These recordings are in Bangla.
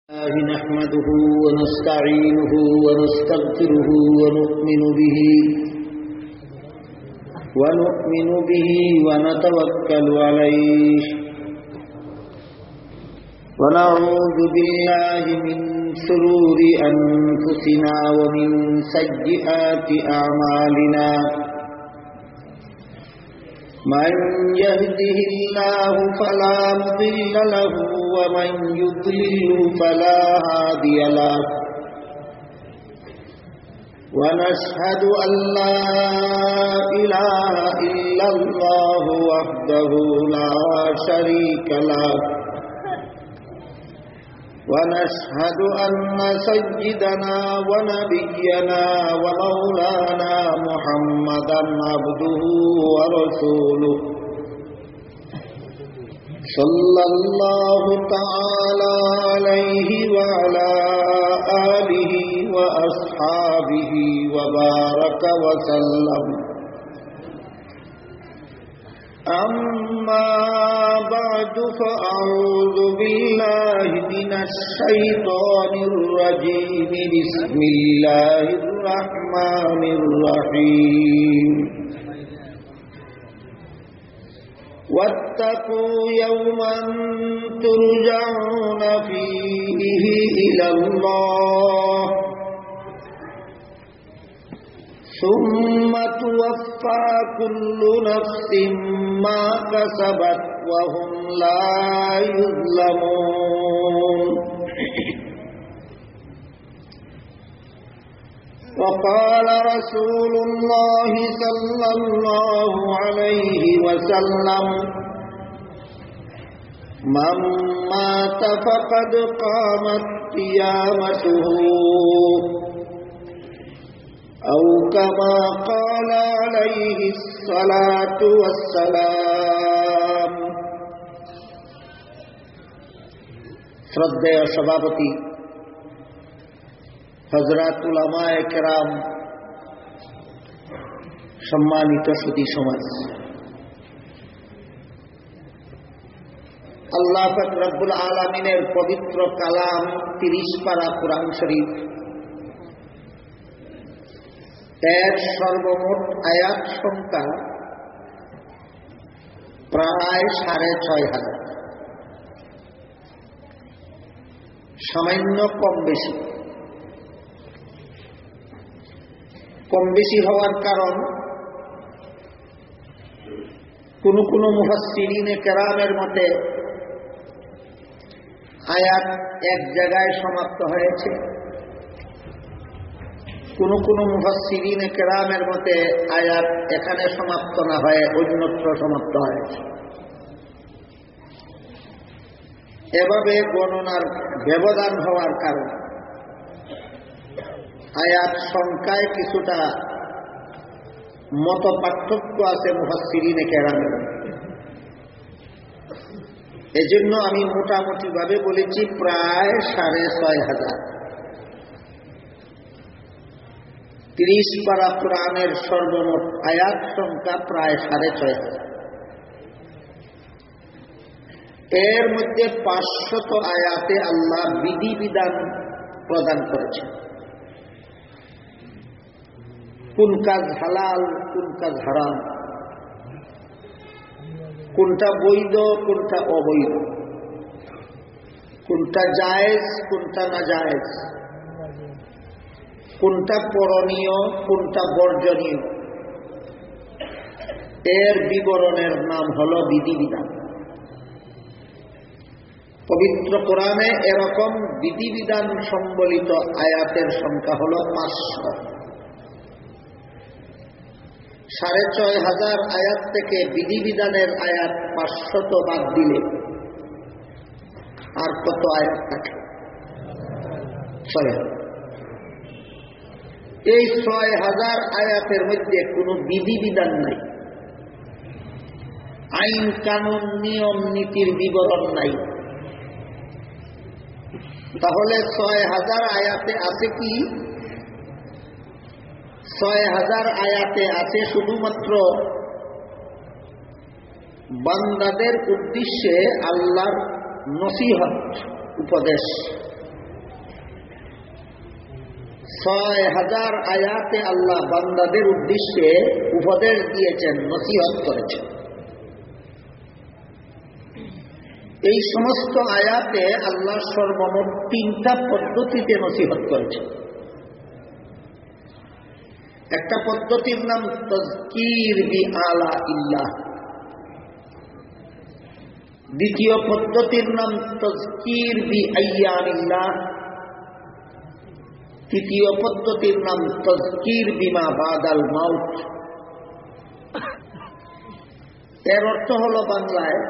نحمده ونستعينه ونستغفره ونؤمن به ونتوكل عليه ونعوذ بالله من شرور أنفسنا ومن سيئات أعمالنا من يهده الله فلا مضل له ومن يضلل فلا هادي له ونشهد أن لا إله إلا الله وحده لا شريك له ونشهد أن سيدنا ونبينا ومولانا محمدا عبده ورسوله صلى الله تعالى عليه وعلى آله وأصحابه وبارك وسلم. أما بعد فأعوذ بالله من الشيطان الرجيم. بسم الله الرحمن الرحيم. واتقوا يوما ترجعون فيه إلى الله ثم توفى كل نفس ما كسبت وهم لا يظلمون. وقال رسول الله صلى الله عليه وسلم: من مات فقد قامت قيامته، أو كما قال عليه الصلاة والسلام. শ্রদ্ধেয় সভাপতি হযরত উলামায়ে কেরাম, সম্মানিত সুধী সমাজ, আল্লাহ পাক রব্বুল আলামিনের পবিত্র কালাম 30 পারা কুরআন শরীফ এর সর্বমোট আয়াত সংখ্যা প্রায় 6,500, সামান্য কম বেশি হওয়ার কারণ কোন মুফাসসিরিনে কেরামের মতে আয়াত এক জায়গায় সমাপ্ত হয়েছে, কোন মুফাসসিরিনে কেরামের মতে আয়াত এখানে সমাপ্ত না হয়ে অন্যত্র সমাপ্ত হয়েছে। এভাবে গণনার ব্যবধান হওয়ার কারণে আয়াত সংখ্যায় কিছুটা মত পার্থক্য আছে মুফাসসিরিনে কেরামের। এজন্য আমি মোটামুটি ভাবে বলেছি প্রায় 6,500। 30 পারা কোরআনের সর্বমোট আয়াত সংখ্যা প্রায় 6,500। এর মধ্যে 500 আয়াতে আল্লাহ বিধিবিধান প্রদান করেছেন। কোন কাজ হালাল, কোন কাজ হারাম, কোনটা বৈধ, কোনটা অবৈধ, কোনটা জায়েজ, কোনটা নাজায়েজ, কোনটা করণীয়, কোনটা বর্জনীয়, এর বিবরণের নাম হল বিধিবিধান। পবিত্র কোরআনে এরকম বিধিবিধান সম্বলিত আয়াতের সংখ্যা হল 500। 6,500 আয়াত থেকে বিধিবিধানের আয়াত 500 বাদ দিলে আর কত আয়াত থাকে? 6,000। এই 6,000 আয়াতের মধ্যে কোনো বিধিবিধান নাই, আইন কানুন নিয়ম নীতির বিবরণ নাই। তাহলে 6,000 আয়াতে আছে কি? 6,000 আয়াতে আছে শুধুমাত্র বান্দাদের উদ্দেশ্যে আল্লাহর নসিহত উপদেশ, 6000 আয়াতে আল্লাহ বান্দাদের উদ্দেশ্যে উপদেশ দিয়েছেন, নসিহত করেছেন। এই সমস্ত আয়াতে আল্লাহ সর্বমোট 3টা পদ্ধতিতে নসিহত করেছেন। একটা পদ্ধতির নাম তাযকির বিআলা ইল্লাহ, দ্বিতীয় পদ্ধতির নাম তাযকির বিআইয়ানিল্লাহ, তৃতীয় পদ্ধতির নাম তাযকির বিমা বাদাল মাউত। এর অর্থ হল বাংলায়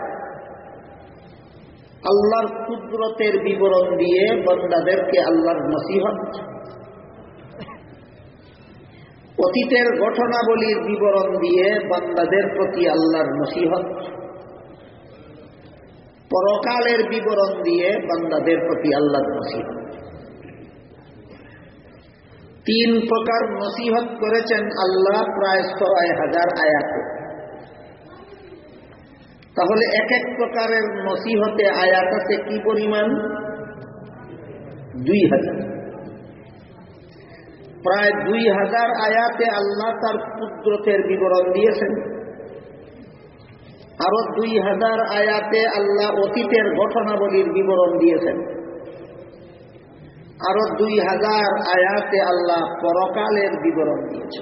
আল্লাহর কুদরতের বিবরণ দিয়ে বান্দাদেরকে আল্লাহর নসিহত, অতীতের ঘটনাবলীর বিবরণ দিয়ে বান্দাদের প্রতি আল্লাহর নসিহত, পরকালের বিবরণ দিয়ে বান্দাদের প্রতি আল্লাহর নসিহত। 3 প্রকার নসিহত করেছেন আল্লাহ প্রায় 6000 আয়াতে। তাহলে এক এক প্রকারের নসিহতে আয়াত আছে কি পরিমাণ? 2000। প্রায় 2000 আয়াতে আল্লাহ তার কুদরতের বিবরণ দিয়েছেন। আরো 2000 আয়াতে আল্লাহ অতীতের ঘটনাবলীর বিবরণ দিয়েছেন। আরো 2000 আয়াতে আল্লাহ পরকালের বিবরণ দিয়েছেন।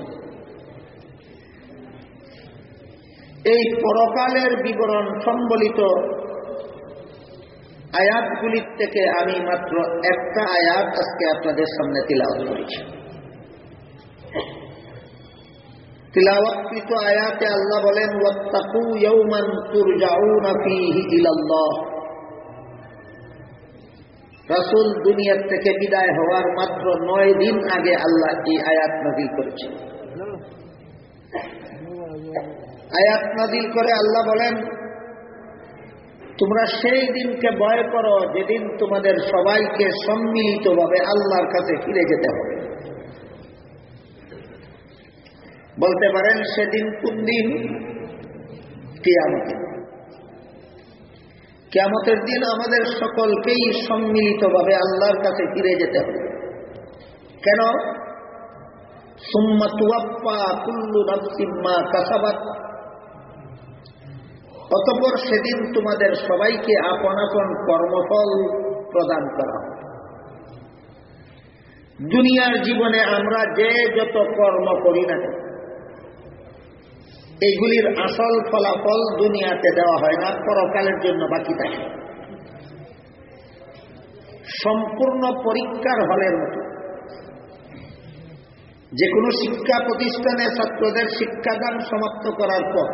এই পরকালের বিবরণ সম্বলিত আয়াতগুলির থেকে আমি মাত্র একটা আয়াত আজকে আপনাদের সামনে তিলাওয়াত করেছি। তিলাওয়াতকৃত আয়াতে আল্লাহ বলেন, ওয়াত্তাকু ইয়াওমান তুরজাউনা ফীহি ইলাল্লাহ। রাসূল দুনিয়া থেকে বিদায় হওয়ার মাত্র 9 দিন আগে আল্লাহ এই আয়াত নাযিল করেছেন। আয়াত নাযিল করে আল্লাহ বলেন, তোমরা সেই দিনকে ভয় করো যেদিন তোমাদের সবাইকে সম্মিলিতভাবে আল্লাহর কাছে ফিরে যেতে হবে। বলতে পারেন সেদিন কোন দিন? কিয়ামতের। কিয়ামতের দিন আমাদের সকলকেই সম্মিলিতভাবে আল্লাহর কাছে ফিরে যেতে হবে। কেন? সুম্মা তুওয়াফা কুল্লু নাফসিম মা কাসাবাত। অতঃপর সেদিন তোমাদের সবাইকে আপন আপন কর্মফল প্রদান করা হবে। দুনিয়ার জীবনে আমরা যে যত কর্ম করি না কেন, এইগুলির আসল ফলাফল দুনিয়াতে দেওয়া হয় না, পরকালের জন্য বাকি থাকে। সম্পূর্ণ পরীক্ষার হলের মতো। যে কোনো শিক্ষা প্রতিষ্ঠানে ছাত্রদের শিক্ষাদান সমাপ্ত করার পর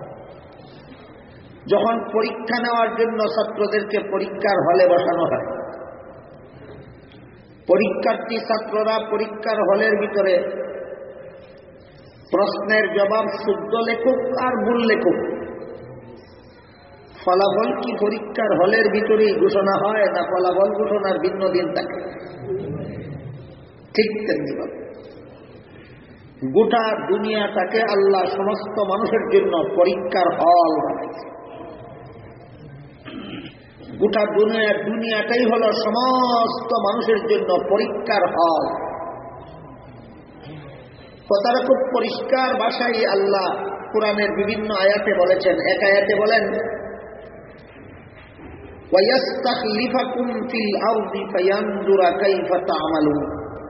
যখন পরীক্ষা নেওয়ার জন্য ছাত্রদেরকে পরীক্ষার হলে বসানো হয়, পরীক্ষার্থী ছাত্ররা পরীক্ষার হলের ভিতরে প্রশ্নের জবাব শুদ্ধ লেখুক আর ভুল লেখুক, ফলাফল কি পরীক্ষার হলের ভিতরেই ঘোষণা হয় না ফলাফল ঘোষণার ভিন্ন দিন থাকে? ঠিক তেমনি গোটা দুনিয়াটাকে আল্লাহ সমস্ত মানুষের জন্য পরীক্ষার হল বানাইছে। গোটা দুনিয়াটাই হলো সমস্ত মানুষের জন্য পরীক্ষার হল। কথাটা খুব পরিষ্কার ভাষায় আল্লাহ কুরআনের বিভিন্ন আয়াতে বলেছেন। এক আয়াতে বলেন, ওয়ায়াস্তাখলিফাকুম ফিল আরদি ফায়ানজুরা কাইফা তা'মালুন।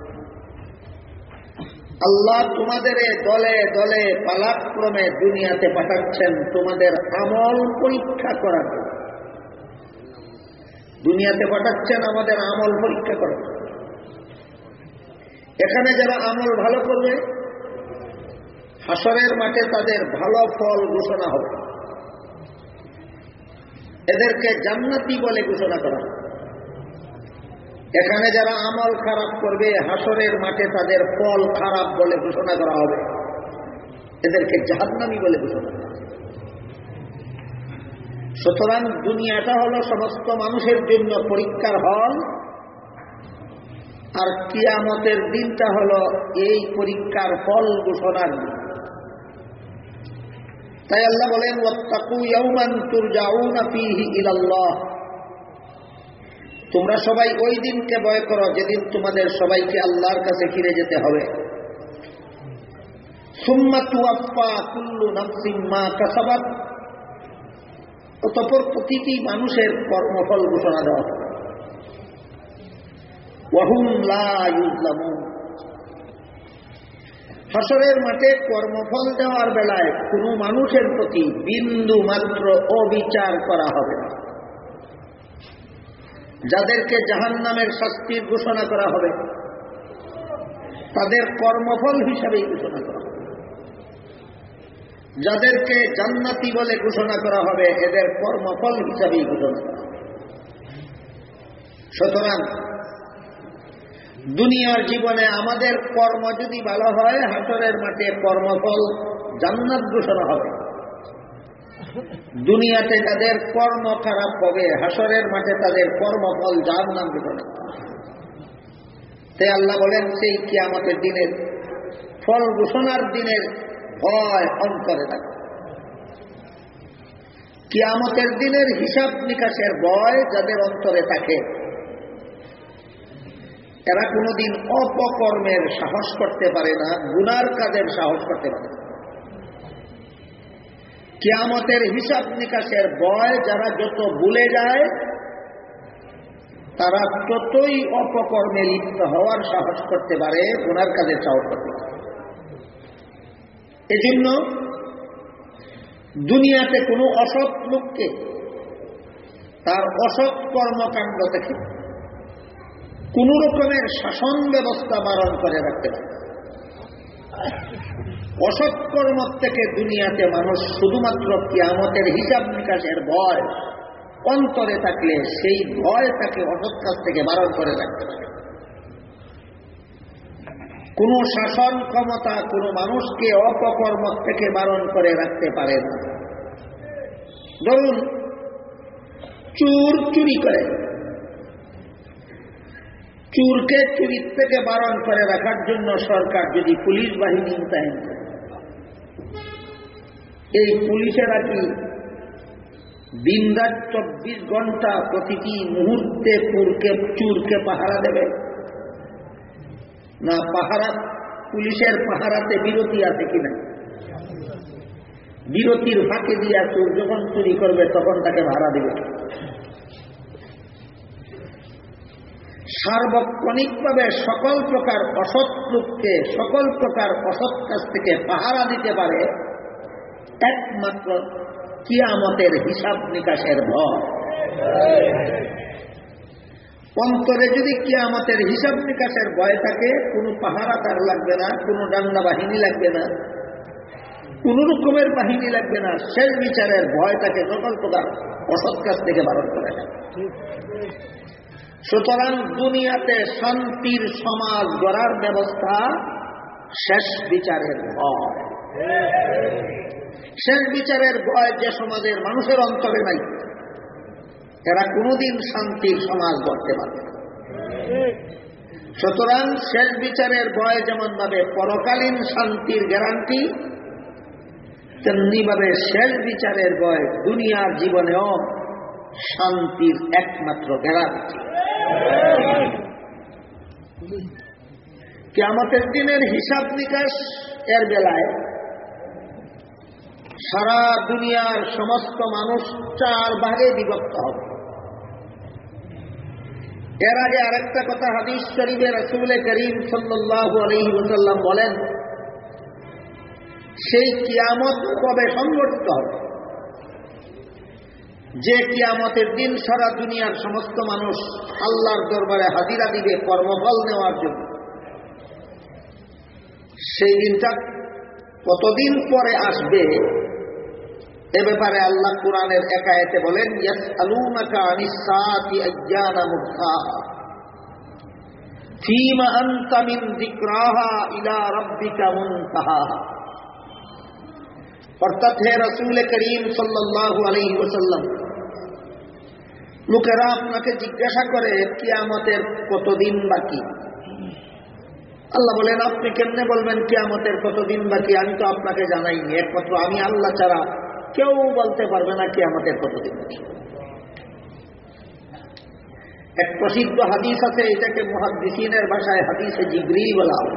আল্লাহ তোমাদের দলে দলে পালাক্রমে দুনিয়াতে পাঠাচ্ছেন তোমাদের আমল পরীক্ষা করার জন্য। দুনিয়াতে পাঠাচ্ছেন আমাদের আমল পরীক্ষা করার। এখানে যারা আমল ভালো করবে, হাসরের মাঠে তাদের ভালো ফল ঘোষণা হবে, এদেরকে জান্নাতি বলে ঘোষণা করা হবে। এখানে যারা আমল খারাপ করবে, হাসরের মাঠে তাদের ফল খারাপ বলে ঘোষণা করা হবে, এদেরকে জাহান্নামী বলে ঘোষণা করা হবে। সুতরাং দুনিয়াটা হলো সমস্ত মানুষের জন্য পরীক্ষার হল, আর কিয়ামতের দিনটা হলো এই পরীক্ষার ফল ঘোষণার দিন। তাই আল্লাহ বলেন, ওয়াত্তাকু ইয়াওমান তুরজাউনা ফীহি ইলাল্লাহ। তোমরা সবাই ওই দিনকে ভয় করো যেদিন তোমাদের সবাইকে আল্লাহর কাছে ফিরে যেতে হবে। সুম্মা তুওয়াফা কুল্লু নাফসিন মা কাসাবাত, অতঃপর প্রতিটি মানুষের কর্মফল ঘোষণা দেওয়া হবে। ওয়া হুম লা ইউযলামুন, হাসরের মাঠে কর্মফল দেওয়ার বেলায় কোনো মানুষের প্রতি বিন্দু মাত্র অবিচার করা হবে না। যাদেরকে জাহান্নামের শাস্তির ঘোষণা করা হবে তাদের কর্মফল হিসাবেই ঘোষণা করা হবে, যাদেরকে জান্নাতি বলে ঘোষণা করা হবে এদের কর্মফল হিসাবেই ঘোষণা করা হবে। সুতরাং দুনিয়ার জীবনে আমাদের কর্ম যদি ভালো হয়, হাসরের মাঠে কর্মফল জান্নাত ঘোষণা হবে। দুনিয়াতে তাদের কর্ম খারাপ হবে, হাসরের মাঠে তাদের কর্মফল জাহান্নাম ঘোষণা হবে। তাই আল্লাহ বলেন সেই কিয়ামতের দিনের ফল ঘোষণার দিনের ভয় অন্তরে থাকে। কিয়ামতের দিনের হিসাব নিকাশের ভয় যাদের অন্তরে থাকে এরা কোনোদিন অপকর্মের সাহস করতে পারে না, গুনার কাজের সাহস করতে পারে না। কিয়ামতের হিসাব নিকাশের ভয় যারা যত ভুলে যায় তারা ততই অপকর্মে লিপ্ত হওয়ার সাহস করতে পারে, গুনার কাজের সাহস করতে পারে। এজন্য দুনিয়াতে কোনো অসৎ লোককে তার অসৎ কর্মকাণ্ড থেকে কোন রকমের শাসন ব্যবস্থা বারণ করে রাখতে পারে। অসৎ কর্ম থেকে দুনিয়াতে মানুষ শুধুমাত্র কিয়ামতের হিসাব নিকাশের ভয় অন্তরে থাকলে সেই ভয় তাকে অসৎ কাজ থেকে বারণ করে রাখতে পারে। কোন শাসন ক্ষমতা কোন মানুষকে অপকর্ম থেকে বারণ করে রাখতে পারে না। ধরুন চোর চুরি করে, চোরকে চুরির থেকে বারণ করে রাখার জন্য সরকার যদি পুলিশ বাহিনী মোতায়েন করে, এই পুলিশেরা কি দিনরাত 24 ঘন্টা প্রতিটি মুহূর্তে চোরকে পাহারা দেবে? না, পুলিশের পাহারাতে বিরতি আছে কিনা? বিরতির ফাঁকে দিয়া চোর যখন চুরি করবে তখন তাকে ভাড়া দিবে। সার্বক্ষণিকভাবে সকল প্রকার অসৎ লোককে সকল প্রকার অসৎ কাজ থেকে পাহারা দিতে পারে একমাত্র কিয়ামতের হিসাব নিকাশের ভয়। অন্তরে যদি কিয়ামতের হিসাব নিকাশের ভয় থাকে, কোনো পাহারাদার লাগবে না, কোনো ডান্ডা বাহিনী লাগবে না, কোন রকমের বাহিনী লাগবে না। শেষ বিচারের ভয় তাকে সকল প্রকার অসৎ কাজ থেকে বারণ করে না। সুতরাং দুনিয়াতে শান্তির সমাজ গড়ার ব্যবস্থা শেষ বিচারের ভয়। শেষ বিচারের ভয় যে সমাজের মানুষের অন্তরে নাই, এরা কোনোদিন শান্তির সমাজ গড়তে পারবে না। সুতরাং শেষ বিচারের ভয় যেমন ভাবে পরকালীন শান্তির গ্যারান্টি, তেমনি ভাবে শেষ বিচারের ভয় দুনিয়ার জীবনেও শান্তির একমাত্র গ্যারান্টি। কিয়ামতের দিনের হিসাব নিকাশ এর বেলায় সারা দুনিয়ার সমস্ত মানুষ 4 ভাগে বিভক্ত হবে। এর আগে আরেকটা কথা হাদিস শরীফে রাসূল করিম সাল্লাল্লাহু আলাইহি ওয়াসাল্লাম বলেন, সেই কিয়ামত কবে সংঘটিত হবে? যে কিয়ামতের দিন সারা দুনিয়ার সমস্ত মানুষ আল্লাহর দরবারে হাজিরা দিবে কর্মফল নেওয়ার জন্য। সেই দিনটা কতদিন পরে আসবে এ ব্যাপারে আল্লাহ কুরআনের এক আয়াতে বলেন, ইয়াসআলুনাকা আনিস সাআতি আইয়ানা মুরসাহা ফীমা আনতা মিন যিকরাহা ইলা রাব্বিকা মুনতাহাহা। অর্থাৎ হে রাসূল করিম সাল্লাল্লাহু আলাইহি ওয়াসাল্লাম, লোকেরা আপনাকে জিজ্ঞাসা করে কিয়ামতের কতদিন বাকি। আল্লাহ বলেন, আপনি কেমনে বলবেন কিয়ামতের কতদিন বাকি? আমি তো আপনাকে জানাইনি, একমাত্র আমি আল্লাহ ছাড়া কেউ বলতে পারবে না কিয়ামতের কতদিন বাকি। এক প্রসিদ্ধ হাদিস আছে, এটাকে মুহাদ্দিসিনের ভাষায় হাদিসে জিবরিল বলা হয়।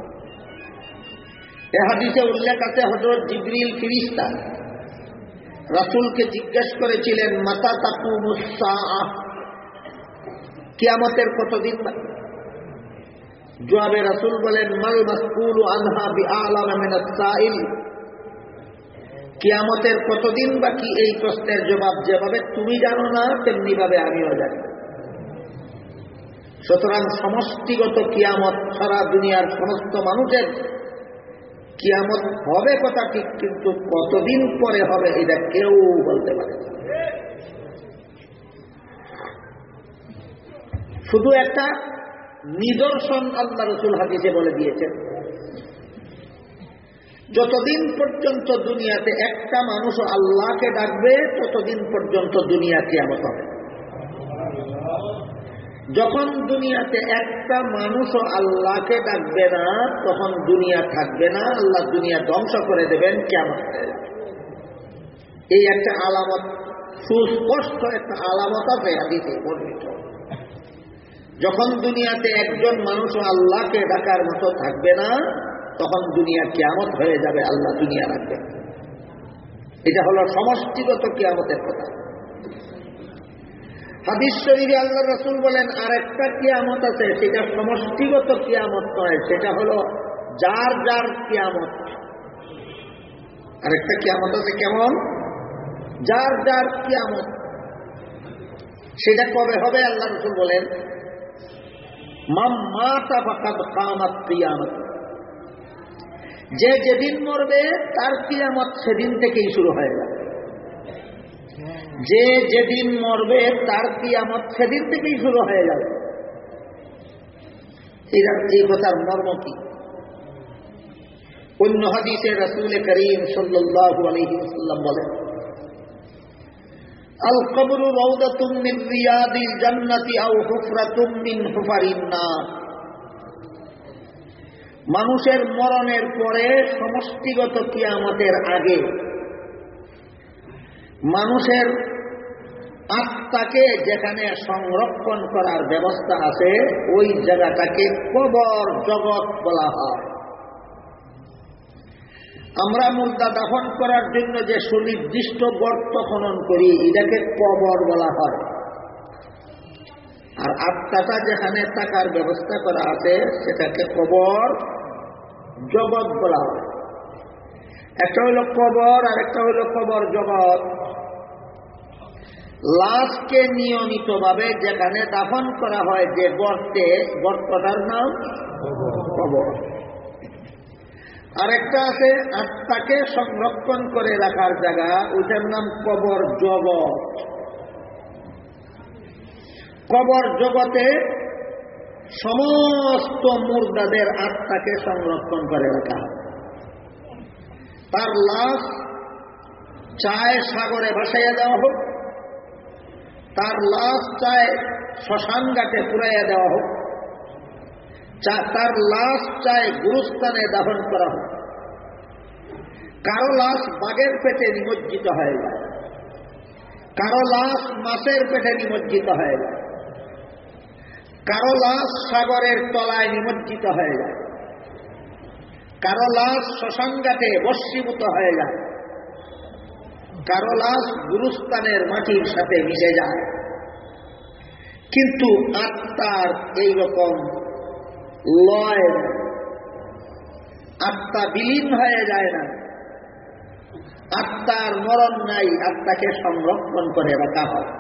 এই হাদিসে উল্লেখ আছে হযরত জিবরিল ফেরেশতা রাসূলকে জিজ্ঞেস করেছিলেন, মাতা তাকুমুস সাআহ, কিয়ামতের কতদিন বাকি? জবাবে রাসূল বলেন, মাল মাসউলু আনহা বিআলামা মিনাস সাইল, কিয়ামতের কতদিন বাকি এই প্রশ্নের জবাব যেভাবে তুমি জানো না তেমনি ভাবে আমিও জানি। সুতরাং সমষ্টিগত কিয়ামত, সারা দুনিয়ার সমস্ত মানুষের কিয়ামত হবে কথা ঠিক, কিন্তু কতদিন পরে হবে এটা কেউ বলতে পারে না। শুধু একটা নিদর্শন আল্লাহ রাসূল হাদিসে বলে দিয়েছেন, যতদিন পর্যন্ত দুনিয়াতে একটা মানুষ আল্লাহকে ডাকবে ততদিন পর্যন্ত দুনিয়া কিয়ামত হবে। যখন দুনিয়াতে একটা মানুষও আল্লাহকে ডাকবে না তখন দুনিয়া থাকবে না, আল্লাহ দুনিয়া ধ্বংস করে দেবেন, কিয়ামত হয়ে যাবে। এই একটা আলামত, সুস্পষ্ট একটা আলামত আছে হাদিসে বর্ণিত। যখন দুনিয়াতে একজন মানুষও আল্লাহকে ডাকার মতো থাকবে না তখন দুনিয়া কিয়ামত হয়ে যাবে, আল্লাহ দুনিয়া রাখবে। এটা হলো সমষ্টিগত কিয়ামতের কথা। হাদিস শরীফে আল্লাহ রাসূল বলেন আরেকটা কিয়ামত আছে, সেটা সমষ্টিগত কিয়ামত নয়, সেটা হলো যার যার কিয়ামত। আরেকটা কিয়ামত আছে, কেমন? যার যার কিয়ামত। সেটা কবে হবে? আল্লাহ রাসূল বলেন, মান মাতা ফাকাদ কামাত কিয়ামত, যে যেদিন মরবে তার কিয়ামত সেদিন থেকেই শুরু হয়ে যাবে। যে যেদিন মরবে তার কিয়ামত সেদিন থেকেই শুরু হয়ে যাবে। এই কথার মর্ম কি? অন্য হাদিসে রাসূল করিম সাল্লাল্লাহু আলাইহি ওয়াসাল্লাম বলেন, আল কবরু রাউদাতুম মিন রিয়াদিল জান্নাতি আও হুফরাতুম মিন হুফারিন নার। মানুষের মরণের পরে সমষ্টিগত কিয়ামতের আগে মানুষের আত্মাকে যেখানে সংরক্ষণ করার ব্যবস্থা আছে ওই জায়গাটাকে কবর জগৎ বলা হয়। আমরা মুর্দা দাফন করার জন্য যে সুনির্দিষ্ট গর্ত খনন করি এটাকে কবর বলা হয়, আর আত্মাটা যেখানে থাকার ব্যবস্থা করা আছে সেটাকে কবর জগৎ বলা হয়। একটা হলো কবর আর একটা হলো কবর জগৎ। লাশকে নিয়মিতভাবে যেখানে দাফন করা হয় যে গর্তে, গর্তটার নাম কবর। আরেকটা আছে আত্মাকে সংরক্ষণ করে রাখার জায়গা, ওইটার নাম কবর জগৎ। কবর জগতে সমস্ত মুর্দাদের আত্মাকে সংরক্ষণ করে রাখা হয়। তার লাশ চায় সাগরে ভাসাইয়া দেওয়া হোক, তার লাশ চায় শ্মশান ঘাটে পুরাইয়া দেওয়া হোক, তার লাশ চায় গুরুস্থানে দাফন করা হোক। কারো লাশ বাঘের পেটে নিমজ্জিত হয়ে যায়, কারো লাশ মাছের পেটে নিমজ্জিত হয়ে যায়, কারো লাশ সাগরের তলায় নিমজ্জিত হয়ে যায়, কারো লাশ শ্মশান ঘাটে বস্মীভূত হয়ে যায়, কারো লাশ গুরুস্থানের মাটির সাথে মিশে যায়। কিন্তু আত্মার এইরকম লয়, আত্মা বিলীন হয়ে যায় না, আত্মার মরণ নাই, আত্মাকে সংরক্ষণ করে রাখা হয়।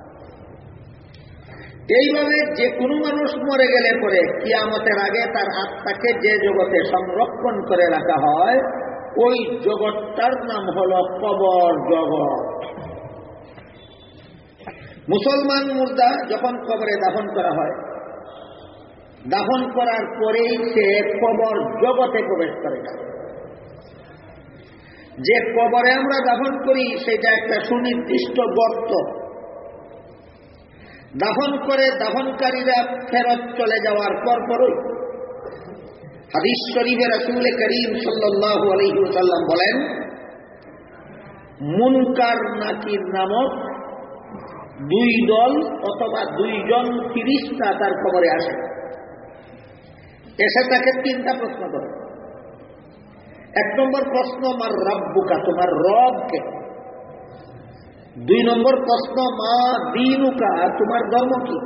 এইভাবে যে কোনো মানুষ মরে গেলে পরে কিয়ামতের আগে তার আত্মাকে যে জগতে সংরক্ষণ করে রাখা হয় ওই জগৎটার নাম হলো কবর জগৎ। মুসলমান মুর্দা যখন কবরে দাফন করা হয়, দাফন করার পরেই সে কবর জগতে প্রবেশ করে না। যে কবরে আমরা দাফন করি সেটা একটা সুনির্দিষ্ট গর্ত। দাফন করে দাফনকারীরা ফেরত চলে যাওয়ার পরপরই হাদিস শরীফে রাসূল করিম সাল্লাল্লাহু আলাইহি ওয়াসাল্লাম বলেন, মুনকার নাকির নামক দুই দল অথবা দুইজন ফিরিস্তা তার কবরে আসে, এসে তাকে তিনটা প্রশ্ন করে। এক নম্বর প্রশ্ন, মার রাব্বুকা, তোমার রব কে? দুই নম্বর প্রশ্ন, মা দীনুকা, তোমার ধর্ম কি?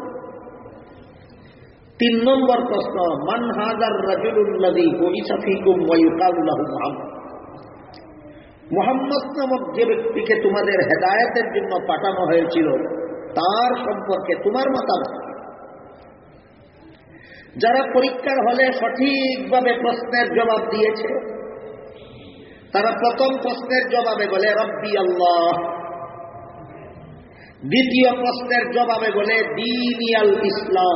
তিন নম্বর প্রশ্ন, মান হাযার রাজুলুল্লাযী বুইসা ফীকুম ওয়া ইউকালু লাহু মুহাম্মদ, মুহাম্মদ নামক যে ব্যক্তিকে তোমাদের হেদায়েতের জন্য পাঠানো হয়েছিল তার সম্পর্কে তোমার মতামত। যারা পরীক্ষার হলে সঠিকভাবে প্রশ্নের জবাব দিয়েছে তারা প্রথম প্রশ্নের জবাবে বলে রব্বি আল্লাহ, দ্বিতীয় প্রশ্নের জবাবে বলে দীনিয়াল ইসলাম,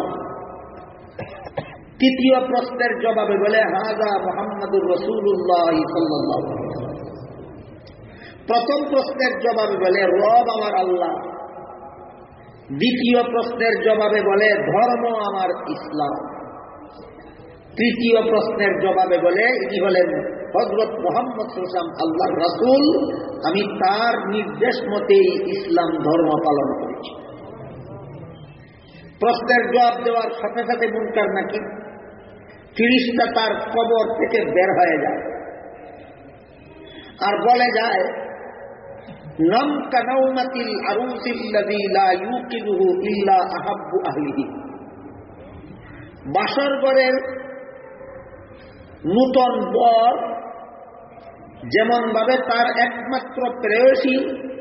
তৃতীয় প্রশ্নের জবাবে বলে হাযা মুহাম্মাদুর রাসূলুল্লাহ সাল্লাল্লাহু আলাইহি ওয়াসাল্লাম। প্রথম প্রশ্নের জবাবে বলে রব আমার আল্লাহ, দ্বিতীয় প্রশ্নের জবাবে বলে ধর্ম আমার ইসলাম, তৃতীয় প্রশ্নের জবাবে বলে ইনি হলেন হযরত মুহাম্মদ সাল্লাল্লাহু আলাইহি ওয়াসাল্লাম আল্লাহর রাসূল, আমি তার নির্দেশ মতেই ইসলাম ধর্ম পালন করেছি। প্রশ্নের জবাব দেওয়ার সাথে সাথে মুনকার নাকির ফিরিস্তা তার কবর থেকে বের হয়ে যায় আর বলে যায়, নাম কানাউমাতিল আরুসিল্লাযী লা ইউকিলুহু ইল্লা আহাব্বু আহলিহি, বাসর ঘরের নূতন বর যেমন ভাবে তার একমাত্র প্রেয়সী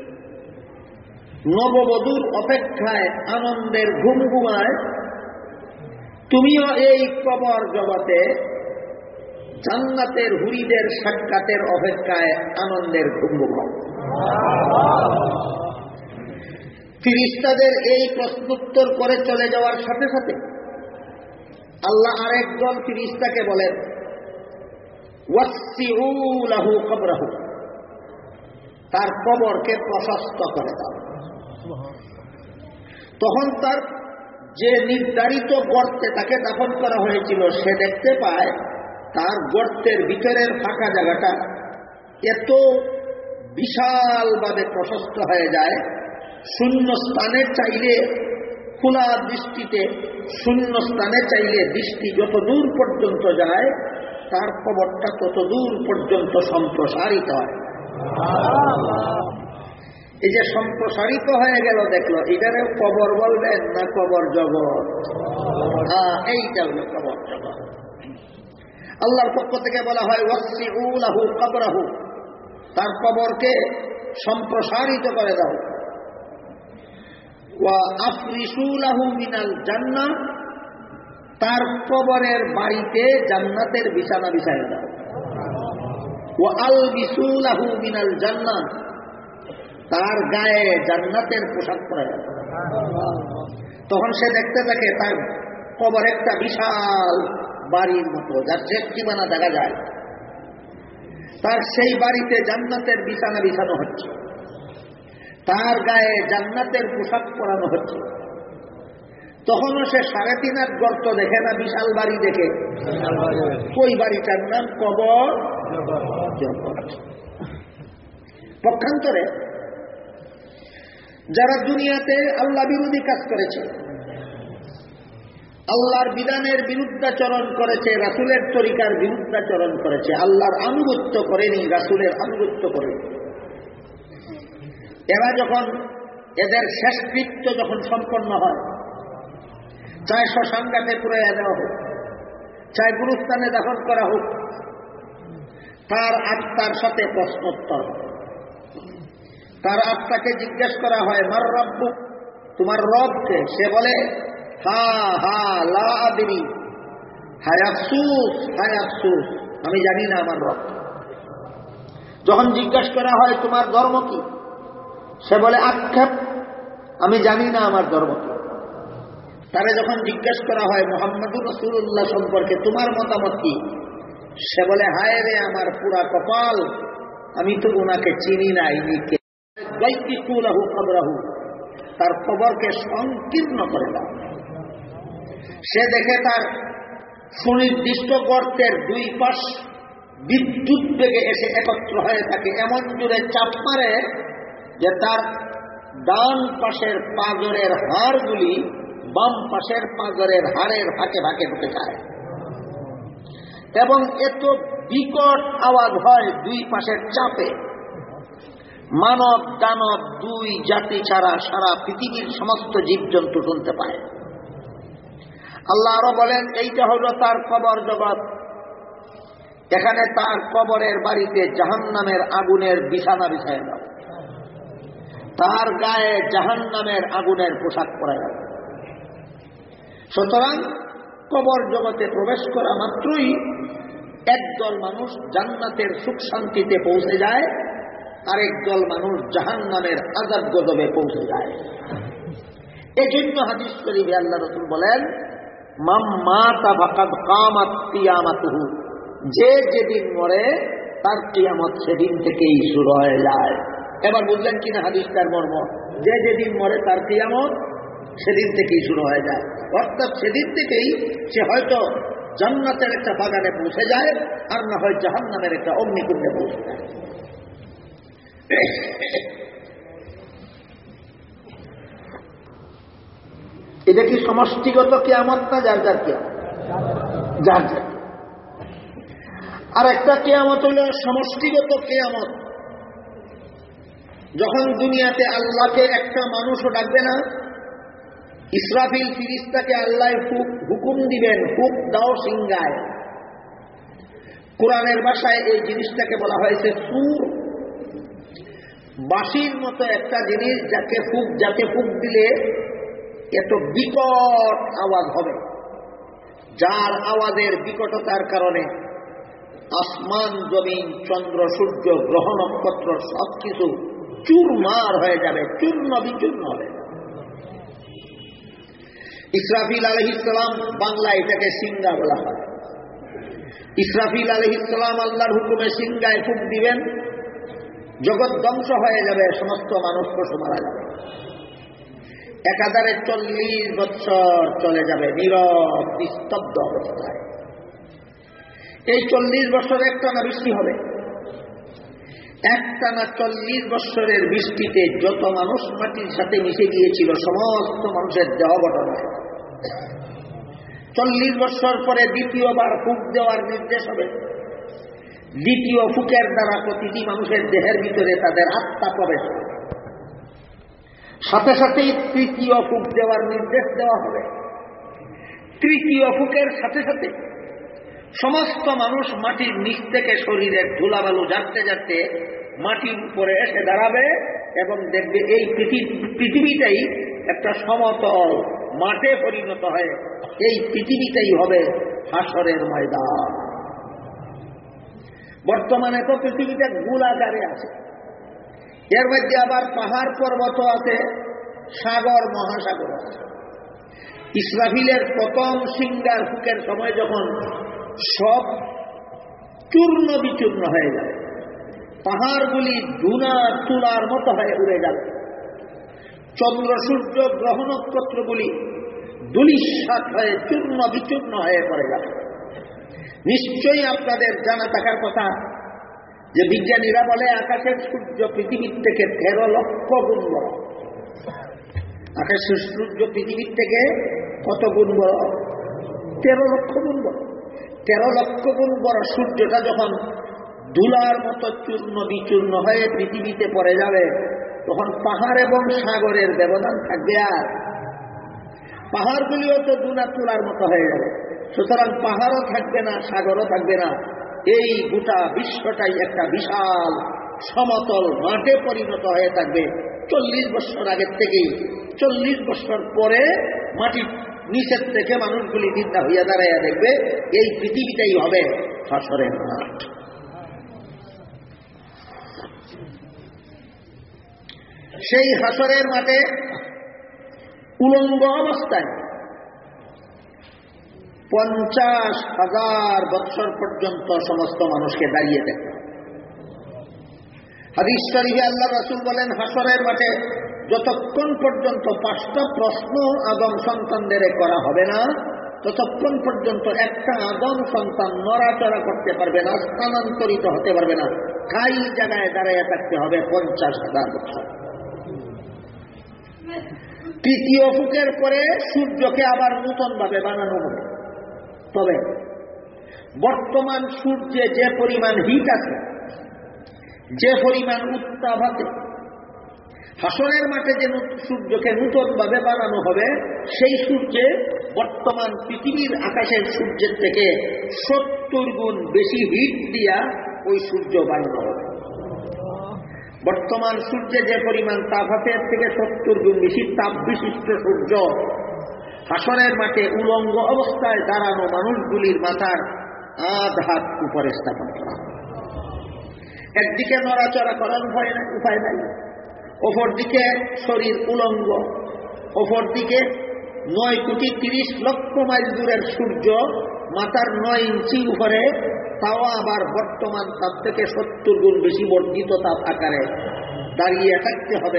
নববধূর অপেক্ষায় আনন্দের ঘুম ঘুমায়, তুমিও এই কবর জগতে জান্নাতের হুরিদের সাক্ষাতের অপেক্ষায় আনন্দের ঘুম ঘুমাও। ফিরিস্তাদের এই প্রশ্নোত্তর করে চলে যাওয়ার সাথে সাথে আল্লাহ আরেকজন ফিরিস্তাকে বলেন, ওয়াসসিউ লাহু কবরাহু, তার কবরকে প্রশস্ত করে দাও। তখন তার যে নির্ধারিত গর্তে তাকে দাফন করা হয়েছিল সে দেখতে পায় তার গর্তের ভিতরের ফাঁকা জায়গাটা এত বিশালভাবে প্রশস্ত হয়ে যায়, শূন্য স্থানে চাইলে খোলা দৃষ্টিতে, শূন্য স্থানে চাইলে দৃষ্টি যত দূর পর্যন্ত যায় তার কবরটা তত দূর পর্যন্ত সম্প্রসারিত হয়। এই যে সম্প্রসারিত হয়ে গেল দেখলো, এটারে কবর বলবেন না কবর জগৎ? এইটা হলো কবর জগৎ। আল্লাহর পক্ষ থেকে বলা হয় ওয়াসসিউ লাহু কবরাহু, তার কবরকে সম্প্রসারিত করে দাও। ওয়া আফরিশু লাহু মিনাল জান্নাহ, তার কবরের বাড়িতে জান্নাতের বিছানা বিছায় দাও। ওয়া আলবিসু লাহু মিনাল জান্নাহ, তার গায়ে জান্নাতের পোশাক পরে দাও। তখন সে দেখতে থাকে তার কবর একটা বিশাল বাড়ির মতো, যার জেটটিমানা দেখা যায়, তার সেই বাড়িতে জান্নাতের বিছানা বিছানো হচ্ছে, তার গায়ে জান্নাতের পোশাক পরানো হচ্ছে। তখনও সে 3.5 হাত গর্ত দেখে না, বিশাল বাড়ি দেখে। ওই বাড়িটার নাম কবর জগৎ। পক্ষান্তরে যারা দুনিয়াতে আল্লাহ বিরোধী কাজ করেছে, আল্লাহর বিধানের বিরুদ্ধাচরণ করেছে, রাসূলের তরিকার বিরুদ্ধাচরণ করেছে, আল্লাহর আনুগত্য করেনি, রাসূলের আনুগত্য করেনি, এরা যখন এদের শেষকৃত্য যখন সম্পন্ন হয়, চাই শ্মশানঘাটে পুড়িয়ে দেওয়া হোক, চাই গুরুস্থানে দাফন করা হোক, তার আত্মার সাথে প্রশ্নোত্তর। তার আত্মাকে জিজ্ঞেস করা হয়, মার রব্বুক, তোমার রবকে? সে বলে হা হা লা আদরি, হায় আফসুস, হায় আফসুস, আমি জানি না আমার রব। যখন জিজ্ঞেস করা হয় তোমার ধর্ম কি, সে বলে আক্ষেপ, আমি জানি না আমার ধর্ম কি। তারে যখন জিজ্ঞেস করা হয় মুহাম্মদুর রাসূলুল্লাহ সম্পর্কে তোমার মতামত কি, সে বলে হায় রে আমার পুরা কপাল, আমি তো ওনাকে চিনি না। ইনিকে গায়িকু লাহু কবরাহু, তার কবরকে সংকীর্ণ করে দাও। সে দেখে তার সুনির্দিষ্ট গর্তের দুই পাশ বিদ্যুৎ বেগে এসে একত্র হয়ে থাকে, এমন জোরে চাপ মারে যে তার ডান পাশের পাঁজরের হাড়গুলি বাম পাশের পাঁজরের হাড়ের ফাঁকে ফাঁকে ঢুকে যায় এবং এত বিকট আওয়াজ হয় দুই পাশের চাপে, মানব দানব দুই জাতি ছাড়া সারা পৃথিবীর সমস্ত জীবজন্তু শুনতে পায়। আল্লাহ আরো বলেন, এইটা হলো তার কবর জগৎ। এখানে তার কবরের বাড়িতে জাহান্নামের আগুনের বিছানা বিছায় দাও, তার গায়ে জাহান্নামের আগুনের পোশাক পরা যাবে। সুতরাং কবর জগতে প্রবেশ করা মাত্রই একদল মানুষ জান্নাতের সুখ শান্তিতে পৌঁছে যায়, আরেক দল মানুষ জাহান্নামের আযাব গজবে পৌঁছে যায়। এই জন্য হাদিস শরীফে আল্লাহ রাসূল বলেন, মান মাতা ফাকাদ কামাত কিয়ামাতুহু, যে যেদিন মরে তার কিয়ামত সেদিন থেকেই শুরু হয়ে যায়। এবার বুঝলেন কিনা হাদিসটার মর্ম? যে যেদিন মরে তার কিয়ামত সেদিন থেকেই শুরু হয়ে যায়, অর্থাৎ সেদিন থেকেই সে হয়তো জান্নাতের একটা বাগানে পৌঁছে যায়, আর না হয় জাহান্নামের একটা অগ্নিকুণ্ডে পৌঁছে যায়। এটা কি সমষ্টিগত কিয়ামত না যার যার কিয়ামত? যার যার। আর একটা কিয়ামত হল সমষ্টিগত কিয়ামত, যখন দুনিয়াতে আল্লাহকে একটা মানুষও ডাকবে না, ইসরাফিল ফিরিস্তাকে আল্লাহ হুকুম দিবেন, হুক দাও সিংগায়। কোরআনের ভাষায় এই জিনিসটাকে বলা হয়েছে সুর, বাঁশির মতো একটা জিনিস যাকে ফুক দিলে এত বিকট আওয়াজ হবে, যার আওয়াজের বিকটতার কারণে আসমান জমিন চন্দ্র সূর্য গ্রহ নক্ষত্র সবকিছু চুরমার হয়ে যাবে, চূর্ণ বিচূর্ণ হবে। ইসরাফিল আলাইহিস সালাম, বাংলা এটাকে সিংগা বলা হয়। ইসরাফিল আলাইহিস সালাম আল্লাহর হুকুমে সিংগায় ফুক দিবেন, জগৎ ধ্বংস হয়ে যাবে, সমস্ত মানুষ পশু মারা যাবে। 1040 বৎসর চলে যাবে নীরব নিস্তব্ধ অবস্থায়। এই 40 বছর একটানা বৃষ্টি হবে। একটানা 40 বছরের বৃষ্টিতে যত মানুষ মাটির সাথে মিশে গিয়েছিল সমস্ত মানুষের দেহ গঠন হয়। 40 বছর পরে দ্বিতীয়বার ফুক দেওয়ার নির্দেশ হবে। দ্বিতীয় ফুকের দ্বারা প্রতিটি মানুষের দেহের ভিতরে তাদের আত্মা প্রবেশ হবে। সাথে সাথেই তৃতীয় ফুক দেওয়ার নির্দেশ দেওয়া হবে। তৃতীয় ফুকের সাথে সাথে সমস্ত মানুষ মাটির নিচ থেকে শরীরের ধুলাবালু ঝাড়তে ঝাড়তে মাটির উপরে এসে দাঁড়াবে এবং দেখবে এই পৃথিবীটাই একটা সমতল মাঠে পরিণত হয়। এই পৃথিবীটাই হবে হাসরের ময়দান। বর্তমানে তো পৃথিবীটা গোলাকারে আছে, এর মধ্যে আবার পাহাড় পর্বত আছে, সাগর মহাসাগর আছে। ইসরাফিলের প্রথম সিংগার ফুকের সময় যখন সব চূর্ণ বিচূর্ণ হয়ে যাবে, পাহাড়গুলি ধুনা তুলার মতো হয়ে উড়ে যাবে, চন্দ্র সূর্য গ্রহ নক্ষত্রগুলি ধূলিসাৎ হয়ে চূর্ণ বিচূর্ণ হয়ে পড়ে যাবে। নিশ্চয়ই আপনাদের জানা থাকার কথা যে বিজ্ঞানীরা বলে আকাশের সূর্য পৃথিবীর থেকে 13 লক্ষ গুণ বড়। আকাশের সূর্য পৃথিবীর থেকে কত গুণ বড়? 13 লক্ষ গুণ বড়। 13 লক্ষ গুণ বড় সূর্যটা যখন ধুলার মতো চূর্ণ বিচূর্ণ হয়ে পৃথিবীতে পড়ে যাবে, তখন পাহাড় এবং সাগরের ব্যবধান থাকবে আর পাহাড়গুলিও তো ধুলা তুলার মতো হয়ে যাবে। সুতরাং পাহাড়ও থাকবে না, সাগরও থাকবে না। এই গোটা বিশ্বটাই একটা বিশাল সমতল মাঠে পরিণত হয়ে থাকবে। 40 বছর আগের থেকেই 40 বছর পরে মাটির নিচের থেকে মানুষগুলি চিন্তা হইয়া দাঁড়াইয়া দেখবে এই পৃথিবীটাই হবে হাসরের মাঠ। সেই হাসরের মাঠে উলঙ্গ অবস্থায় 50,000 বৎসর পর্যন্ত সমস্ত মানুষকে দাঁড়িয়ে দেখবে। হাদিস শরীফে আল্লাহ রাসূল বলেন, হাসরের মাঠে যতক্ষণ পর্যন্ত 5টা প্রশ্ন আদম সন্তানদের করা হবে না, ততক্ষণ পর্যন্ত একটা আদম সন্তান নড়াচড়া করতে পারবে না, স্থানান্তরিত হতে পারবে না। কাই জায়গায় দাঁড়িয়ে থাকতে হবে 50,000 বছর। তৃতীয় ফুকের পরে সূর্যকে আবার নূতনভাবে বানানো হবে। তবে বর্তমান সূর্যে যে পরিমাণ হিট আছে, যে পরিমাণ উত্তাপ আছে, হাসরের মাঠে যে সূর্যকে নূতনভাবে বানানো হবে, সেই সূর্যে বর্তমান পৃথিবীর আকাশের সূর্যের থেকে 70 গুণ বেশি হিট দিয়া ওই সূর্য বানানো হবে। বর্তমান সূর্যে যে পরিমাণ তাপ আছে, এর থেকে 70 গুণ বেশি তাপ বিশিষ্ট সূর্য হাসরের মাঠে উলঙ্গ অবস্থায় দাঁড়ানো মানুষগুলির মাথার আধ হাত উপরে স্থাপন করা। একদিকে নড়াচড়া করার উপায় নাই, অপর দিকে শরীর উলঙ্গ, অপর দিকে 9,30,00,000 মাইল দূরের সূর্য মাথার 9 ইঞ্চি উপরে, তাও আবার বর্তমান তাপ থেকে 70 গুণ বেশি বর্ধিত তাপ আকারে দাঁড়িয়ে থাকতে হবে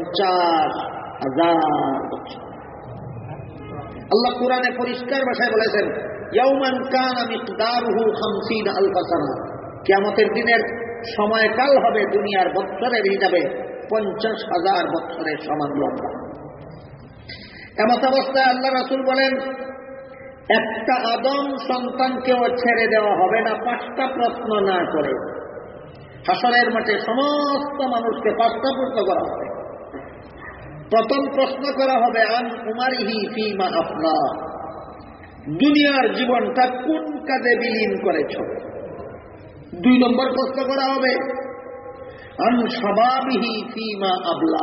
50,000 বছর। আল্লাহ কুরআনে পরিষ্কার ভাষায় বলেছেন, ইয়াউমান কানা মিকদারুহু 50 আলফা সানা, কিয়ামতের দিনের সময়কাল হবে দুনিয়ার বছরের হিসাবে 50,000 বছরের সমান লম্বা। এমত অবস্থায় আল্লাহ রাসূল বলেন, একটা আদম সন্তানকেও ছেড়ে দেওয়া হবে না 5টা প্রশ্ন না করে। হাসরের মাঠে সমস্ত মানুষকে 5টা প্রশ্ন করা হবে। প্রথম প্রশ্ন করা হবে, আন উমারিহি ফিমা আফনা, দুনিয়ার জীবনটা কোন কাজে বিলীন করেছ। 2 নম্বর প্রশ্ন করা হবে, আন শাবাবিহি ফিমা আবলা,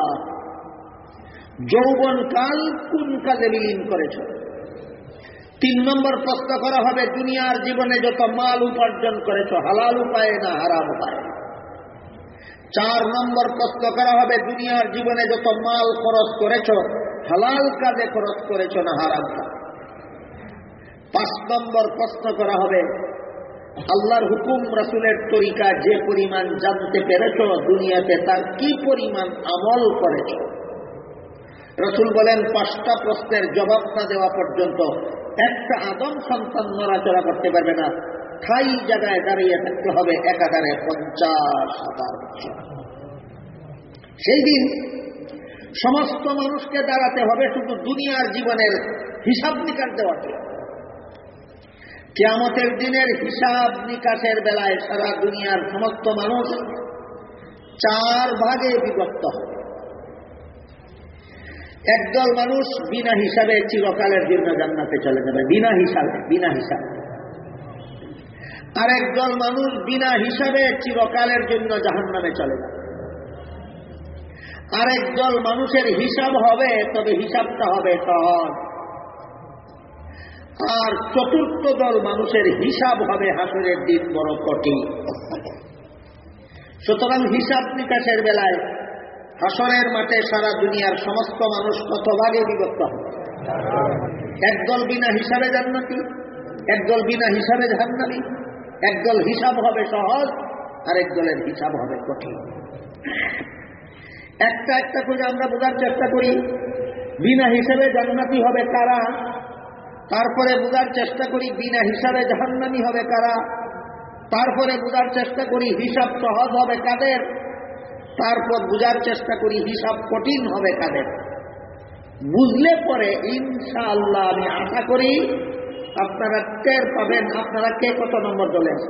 যৌবনকাল কোন কাজে বিলীন করেছ। 3 নম্বর প্রশ্ন করা হবে, দুনিয়ার জীবনে যত মাল উপার্জন করেছ, হালাল উপায়ে না হারাম উপায়ে। 4 নম্বর প্রশ্ন করা হবে, দুনিয়ার জীবনে যত মাল খরচ করেছ, হালাল কাজে খরচ করেছ না হারাম কাজে। 5 নম্বর প্রশ্ন করা হবে, আল্লাহর হুকুম রাসূলের তরিকা যে পরিমাণ জানতে পেরেছ দুনিয়াতে, তার কি পরিমাণ আমল করেছ। রাসূল বলেন, 5টা প্রশ্নের জবাব না দেওয়া পর্যন্ত একটা আদম সন্তান নড়াচড়া করতে পারবে না, ঠাই জায়গায় দাঁড়িয়ে থাকতে হবে একাধারে 50,000 বছর। সেই দিন সমস্ত মানুষকে দাঁড়াতে হবে শুধু দুনিয়ার জীবনের হিসাব নিকাশ দেওয়ার জন্য। কিয়ামতের দিনের হিসাব নিকাশের বেলায় সারা দুনিয়ার সমস্ত মানুষ 4 ভাগে বিভক্ত হবে। একদল মানুষ বিনা হিসাবে চিরকালের জন্য জান্নাতে চলে যাবে, বিনা হিসাবে। আর একদল মানুষ বিনা হিসাবে চিরকালের জন্য জাহান্নামে চলে যাবে। আর একদল মানুষের হিসাব হবে, তবে হিসাবটা হবে সহজ। আর চতুর্থ দল মানুষের হিসাব হবে হাসরের দিন বড় কঠিন। সুতরাং হিসাব নিকাশের বেলায় হাসরের মাঠে সারা দুনিয়ার সমস্ত মানুষ কত ভাগে বিভক্ত হবে। একদল বিনা হিসাবে জান্নাতি, একদল বিনা হিসাবে জাহান্নামী, একদল হিসাব হবে সহজ, আরেক দলের হিসাব হবে কঠিন। একটা একটা করে আমরা বোঝার চেষ্টা করি, বিনা হিসাবে জান্নাতি হবে কারা, তারপরে বোঝার চেষ্টা করি বিনা হিসাবে জাহান্নামী হবে কারা, তারপরে বোঝার চেষ্টা করি হিসাব সহজ হবে কাদের, তারপর বোঝার চেষ্টা করি হিসাব কঠিন হবে কাদের। বুঝলে পরে ইনশাআল্লাহ আমি আশা করি আপনারা টের পাবেন আপনারা কে কত নম্বর দলে আছেন।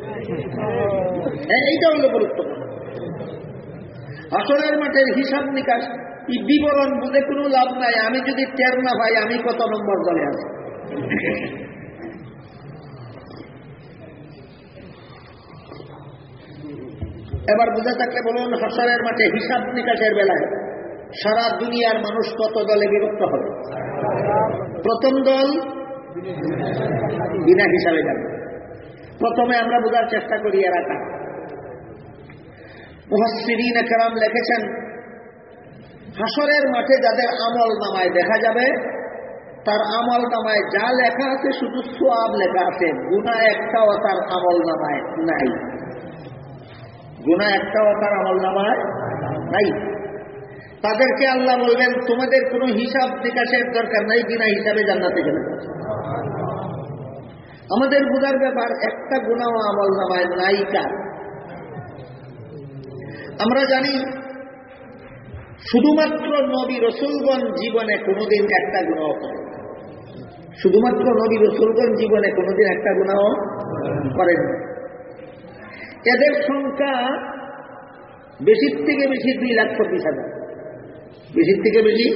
এইটা হলো গুরুত্বপূর্ণ। হাসরের মাঠের হিসাব নিকাশ বিবরণ বুঝে কোনো লাভ নাই আমি যদি টের না পাই আমি কত নম্বর দলে আছি। এবার বুঝে থাকলে বলুন, হাসরের মাঠে হিসাব নিকাশের বেলায় সারা দুনিয়ার মানুষ কত দলে বিভক্ত হবে। প্রথম দল বিনা হিসাবে যাবে। প্রথমে আমরা বোঝার চেষ্টা করি এরা কারা। মুফাসসিরিন কেরাম লিখেছেন, হাসরের মাঠে যাদের আমল নামায় দেখা যাবে, তার আমল নামায় যা লেখা আছে শুধু সওয়াব লেখা আছে, গুনাহ একটাও তার আমল নামায় নাই। গুনাহ একটাও তার আমল নামায় নাই। তাদেরকে আল্লাহ বলবেন, তোমাদের কোনো হিসাব নিকাশের দরকার নাই, বিনা হিসাবে জান্নাতে চলে যাবে। আমাদের বোঝার ব্যাপার, একটা গুনাহ আমল নামায় নাই কার। আমরা জানি শুধুমাত্র নবী রসুলগণ জীবনে কোনোদিন একটা গুনাহ করেন, শুধুমাত্র নবী রসুলগণ জীবনে কোনোদিন একটা গুনাহ করেন। এদের সংখ্যা বেশির থেকে বেশি 2,24,000, বেশির থেকে বেশি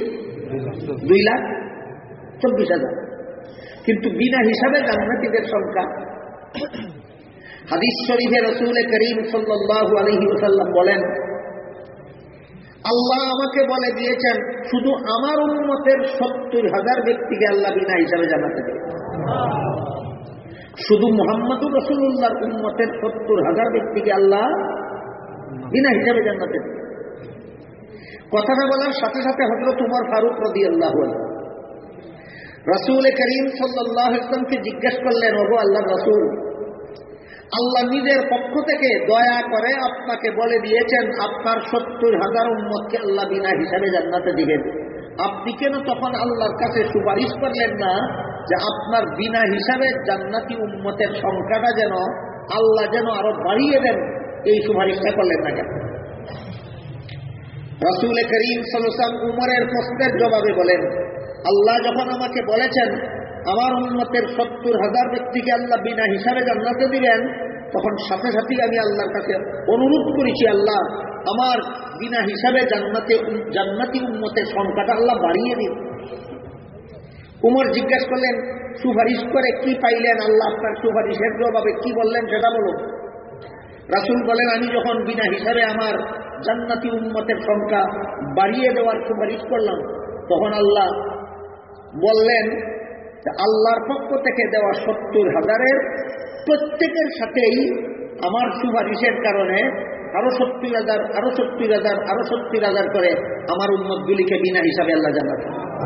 2,24,000, কিন্তু বিনা হিসাবে জান্নাতীদের সংখ্যা। হাদিস শরীফে রাসূল করিম সাল্লাল্লাহু আলাইহি ওয়াসাল্লাম বলেন, আল্লাহ আমাকে বলে দিয়েছেন শুধু আমার উম্মতের 70,000 ব্যক্তিকে আল্লাহ বিনা হিসাবে জান্নাতে দেবে। শুধু মুহাম্মদুর রাসূলুল্লাহর উম্মতের 70,000 ব্যক্তিকে আল্লাহ বিনা হিসাবে জান্নাতে দেবে। কথাটা বলার সাথে সাথে হযরত উমর ফারুক রাদিয়াল্লাহু আনহু রাসূল করিম সাল্লাল্লাহু আলাইহি ওয়াসাল্লামকে জিজ্ঞেস করলেন, ওগো আল্লাহর রাসূল, আল্লাহ নিজের পক্ষ থেকে দয়া করে আপনাকে বলে দিয়েছেন আপনার 70,000 উম্মতকে আল্লাহ বিনা হিসাবে জান্নাতে দিবেন, আপনি কেন তখন আল্লাহর কাছে সুপারিশ করলেন না যে আপনার বিনা হিসাবে জান্নাতি উম্মতের সংখ্যাটা যেন আল্লাহ যেন আরো বাড়িয়ে দেন, এই সুপারিশটা করলেন না কেন? রাসূল করিম সাল্লাল্লাহু আলাইহি ওয়াসাল্লাম উমরের প্রশ্নের জবাবে বলেন, আল্লাহ যখন আমাকে বলেছেন আমার উম্মতের 70,000 ব্যক্তিকে আল্লাহ বিনা হিসাবে জান্নাতে দিবেন, তখন সাথে সাথে আমি আল্লাহর কাছে অনুরোধ করেছি, আল্লাহ আমার বিনা হিসাবে জান্নাতি উম্মতের সংখ্যাটা আল্লাহ বাড়িয়ে দিন। উমর জিজ্ঞাসা করলেন, সুপারিশ করে কি পাইলেন? আল্লাহ আপনার সুপারিশের জবাবে কি বললেন সেটা বলো। রাসূল বলেন, আমি যখন বিনা হিসাবে আমার জান্নাতি উম্মতের সংখ্যা বাড়িয়ে দেওয়ার সুপারিশ করলাম, তখন আল্লাহ বললেন আল্লাহর পক্ষ থেকে দেওয়া 70,000-এর প্রত্যেকের সাথেই আমার সুপারিশের কারণে আরো 70,000, আরো 70,000, আরো 70,000 করে আমার উম্মতগুলিকে বিনা হিসাবে আল্লাহ জান্নাতে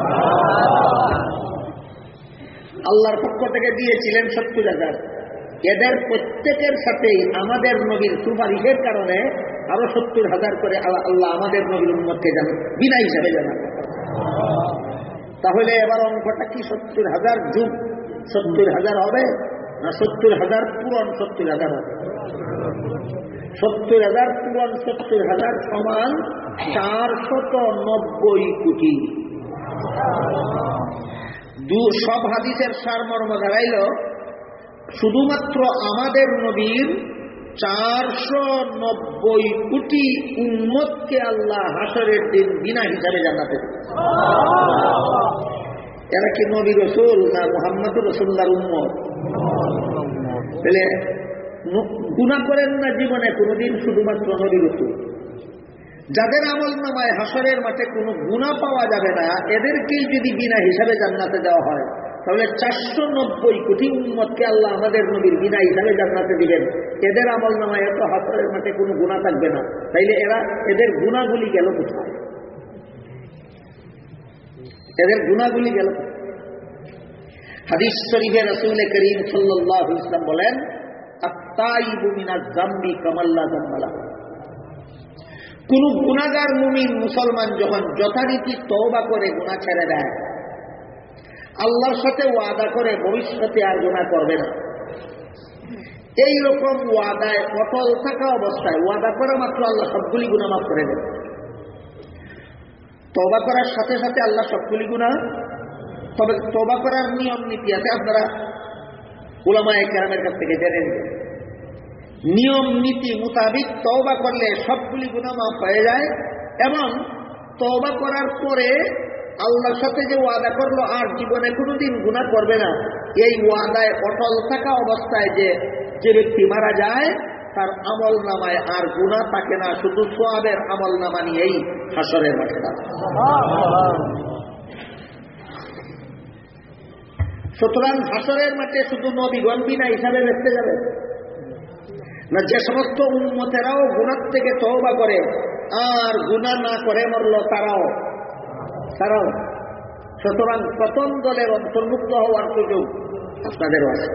আল্লাহর পক্ষ থেকে দিয়েছিলেন 70,000। এদের প্রত্যেকের সাথেই আমাদের নবীর সুপারিশের কারণে আরো 70,000 করে আল্লাহ আমাদের নবীর উম্মতকে বিনা হিসাবে জান্নাতে। তাহলে এবার অঙ্কটা কি 70,000 যুগ 70,000 হবে না 70,000 পূরণ 70,000 হবে? 70,000 পূরণ 70,000 সমান 490 কোটি। সব হাদিসের সারমর্ম দাঁড়াইল শুধুমাত্র আমাদের নবীর 490 কোটি উম্মতকে আল্লাহ হাসরের দিন বিনা হিসাবে জান্নাতে দেবে। এরা কি নবী রাসূল না মুহাম্মদুর রাসূলুল্লাহর উম্মত? তাহলে গুনাহ করেন না জীবনে কোনোদিন শুধুমাত্র নবী রাসূল। যাদের আমল নামায় হাসরের মাঠে কোনো গুনাহ পাওয়া যাবে না, এদেরকেই যদি বিনা হিসাবে জান্নাতে দেওয়া হয়, তাহলে 490 কোটি উম্মতকে আল্লাহ আমাদের নবীর বিনা হিসাবে জান্নাতে দিবেন। এদের আমল নামায় এত হাসরের মাঠে কোনো গুনাহ থাকবে না, তাইলে এদের গুনাহগুলি গেল কোথায়? এদের গুনাহগুলি গেল। হাদিস শরীফে রাসূল করিম সাল্লাল্লাহু আলাইহি ওয়াসাল্লাম বলেন, আত-তাইবু মিনাজ যামবি কামাল্লা যামবা লাহু। কোন গুনাহগার মুমিন মুসলমান যখন যথারীতি তওবা করে গুনাহ ছেড়ে দেয়, আল্লাহর সাথে ওয়াদা করে ভবিষ্যতে আর গুনাহ করবে না, এই রকম ওয়াদায় অটল থাকা অবস্থায় ওয়াদা করা মাত্র আল্লাহ সবগুলি গুনাহ মাফ করে দেন। তওবা করার সাথে সাথে আল্লাহ সবগুলি গুনাহ, তবে তওবা করার নিয়ম নীতি আছে, আপনারা উলামায়ে কেরামের কাছ থেকে জেনে নেবেন। নিয়ম নীতি মোতাবেক তওবা করলে সবগুলি গুনাহ মাফ হয়ে যায়, এবং তওবা করার পরে আল্লাহর সাথে যে ওয়াদা করলো আর জীবনে কোনোদিন গুনাহ করবে না, এই ওয়াদায় অটল থাকা অবস্থায় যে ব্যক্তি মারা যায়, তার আমল নামায় আর গুনাহ থাকে না, শুধু সওয়াবের আমল নামা নিয়েই হাসরের মাঠে দাঁড়ায়। সুতরাং হাসরের মাঠে শুধু নবীগণ বিনা হিসাবে দেখতে যাবে না, যে সমস্ত উম্মতেরাও গুনাহ থেকে তওবা করে আর গুনাহ না করে মরল তারাও। সুতরাং প্রথম দলের অন্তর্ভুক্ত হওয়ার সুযোগ আপনাদেরও আছে।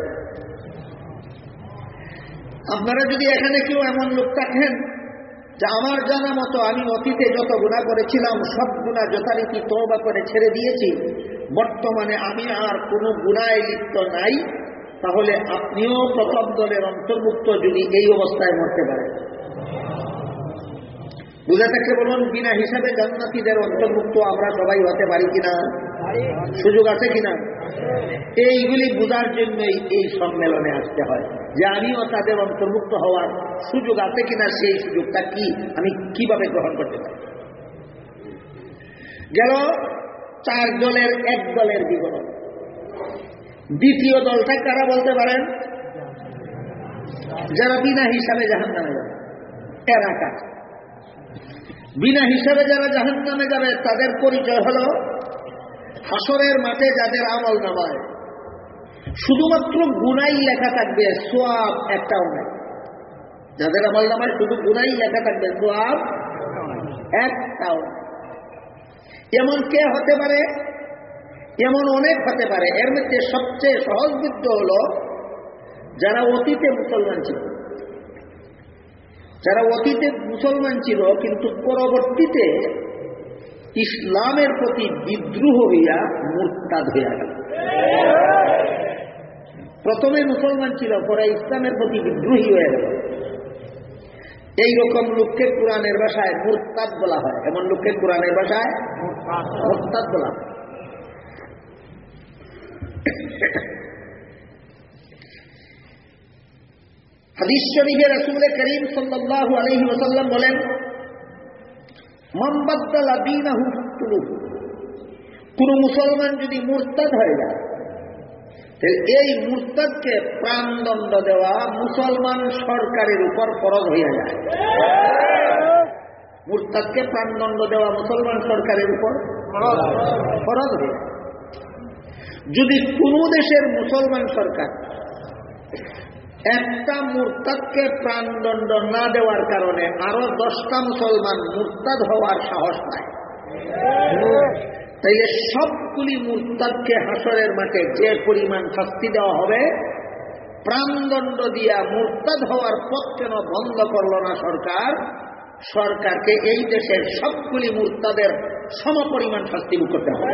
আপনারা যদি এখানে কেউ এমন লোক থাকেন যে আমার জানা মতো আমি অতীতে যত গুনাহ করেছিলাম সব গুনাহ যথারীতি তওবা করে ছেড়ে দিয়েছি, বর্তমানে আমি আর কোনো গুনাহে লিপ্ত নাই, তাহলে আপনিও প্রথম দলের অন্তর্ভুক্ত যদি এই অবস্থায় মরতে পারেন। বুঝে থাকলে বলুন, বিনা হিসাবে জান্নাতীদের অন্তর্ভুক্ত আমরা সবাই হতে পারি কিনা? সুযোগ আছে কিনা? এইগুলি বোঝার জন্যই এই সম্মেলনে আসতে হয়, যে আমিও তাদের অন্তর্ভুক্ত হওয়ার সুযোগ আছে কিনা, সেই সুযোগটা কি, আমি কিভাবে গ্রহণ করতে পারি। গেল 4 দলের 1 দলের বিবরণ। দ্বিতীয় দলটা কারা বলতে পারেন? যারা বিনা হিসাবে জাহান্নামে যাবে। এরা কাজ বিনা হিসাবে যারা জাহান্নামে যাবে তাদের পরিচয় হলো হাসরের মাঠে যাদের আমল নামায় শুধুমাত্র গুনাই লেখা থাকবে, সওয়াব একটাও নাই। যাদের আমল নামায় শুধু গুনাই লেখা থাকবে, সওয়াব একটাও। এমন কে হতে পারে? এমন অনেক হতে পারে। এর মধ্যে সবচেয়ে সহজবিদ্ধ হলো যারা অতীতে মুসলমান ছিল। যারা অতীতে মুসলমান ছিল কিন্তু পরবর্তীতে ইসলামের প্রতি বিদ্রোহ হইয়া মুরতাদ হইয়া গেল। প্রথমে মুসলমান ছিল, পরে ইসলামের প্রতি বিদ্রোহী হয়ে গেল। এইরকম লোককে কোরআনের ভাষায় মুরতাদ বলা হয়। এমন লোককে কোরআনের ভাষায় মুরতাদ বলা হয়। হাদিস শরীফে রাসূল করিম সাল্লাল্লাহু আলাইহি ওয়াসাল্লাম বলেন, মান বাদদালা দীনাহু ফাকতুলুহু। কোন মুসলমান যদি মুরতাদ হয়ে যায়, তাহলে এই মুরতাদকে প্রাণদণ্ড দেওয়া মুসলমান সরকারের উপর ফরজ হয়ে যায়। মুরতাদকে প্রাণদণ্ড দেওয়া মুসলমান সরকারের উপর ফরজ হয়ে যায়। যদি কোন দেশের মুসলমান সরকার একটা মুরতাদকে প্রাণদণ্ড না দেওয়ার কারণে আরো 10টা মুসলমান মুরতাদ হওয়ার সাহস পায়, তাই সবগুলি মুরতাদকে হাসরের মাঠে যে পরিমাণ শাস্তি দেওয়া হবে, প্রাণদণ্ড দিয়া মুরতাদ হওয়ার পথ কেন বন্ধ করল না সরকার? সরকারকে এই দেশের সবগুলি মুরতাদের সমপরিমাণ শাস্তি ভোগ করতে হবে।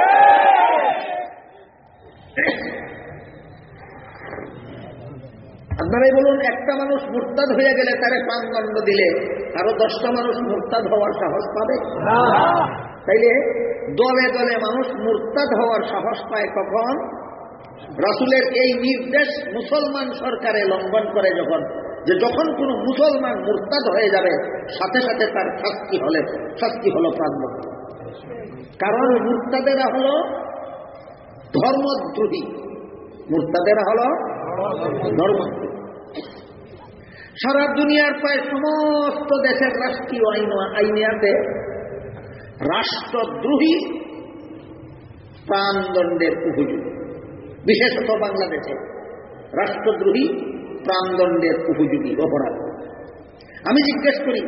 আপনারাই বলুন, একটা মানুষ মুরতাদ হয়ে গেলে তারে প্রাণদণ্ড দিলে আরো 10টা মানুষ মুরতাদ হওয়ার সাহস পাবে? তাইলে দলে দলে মানুষ মুরতাদ হওয়ার সাহস পায় কখন? রাসূলের এই নির্দেশ মুসলমান সরকারে লঙ্ঘন করে যখন, যে যখন কোন মুসলমান মুরতাদ হয়ে যাবে সাথে সাথে তার শাস্তি হলো প্রাণদণ্ড। কারণ মুরতাদেরা হলো ধর্মদ্রোহী। মুরতাদেরা হলো ধর্মদ্রোহী। সারা দুনিয়ার প্রায় সমস্ত দেশের রাষ্ট্রীয় আইনে আছে রাষ্ট্রদ্রোহী প্রাণদণ্ডের উপযোগী। বিশেষত বাংলাদেশে রাষ্ট্রদ্রোহী প্রাণদণ্ডের উপযোগী অপরাধ। আমি জিজ্ঞেস করি,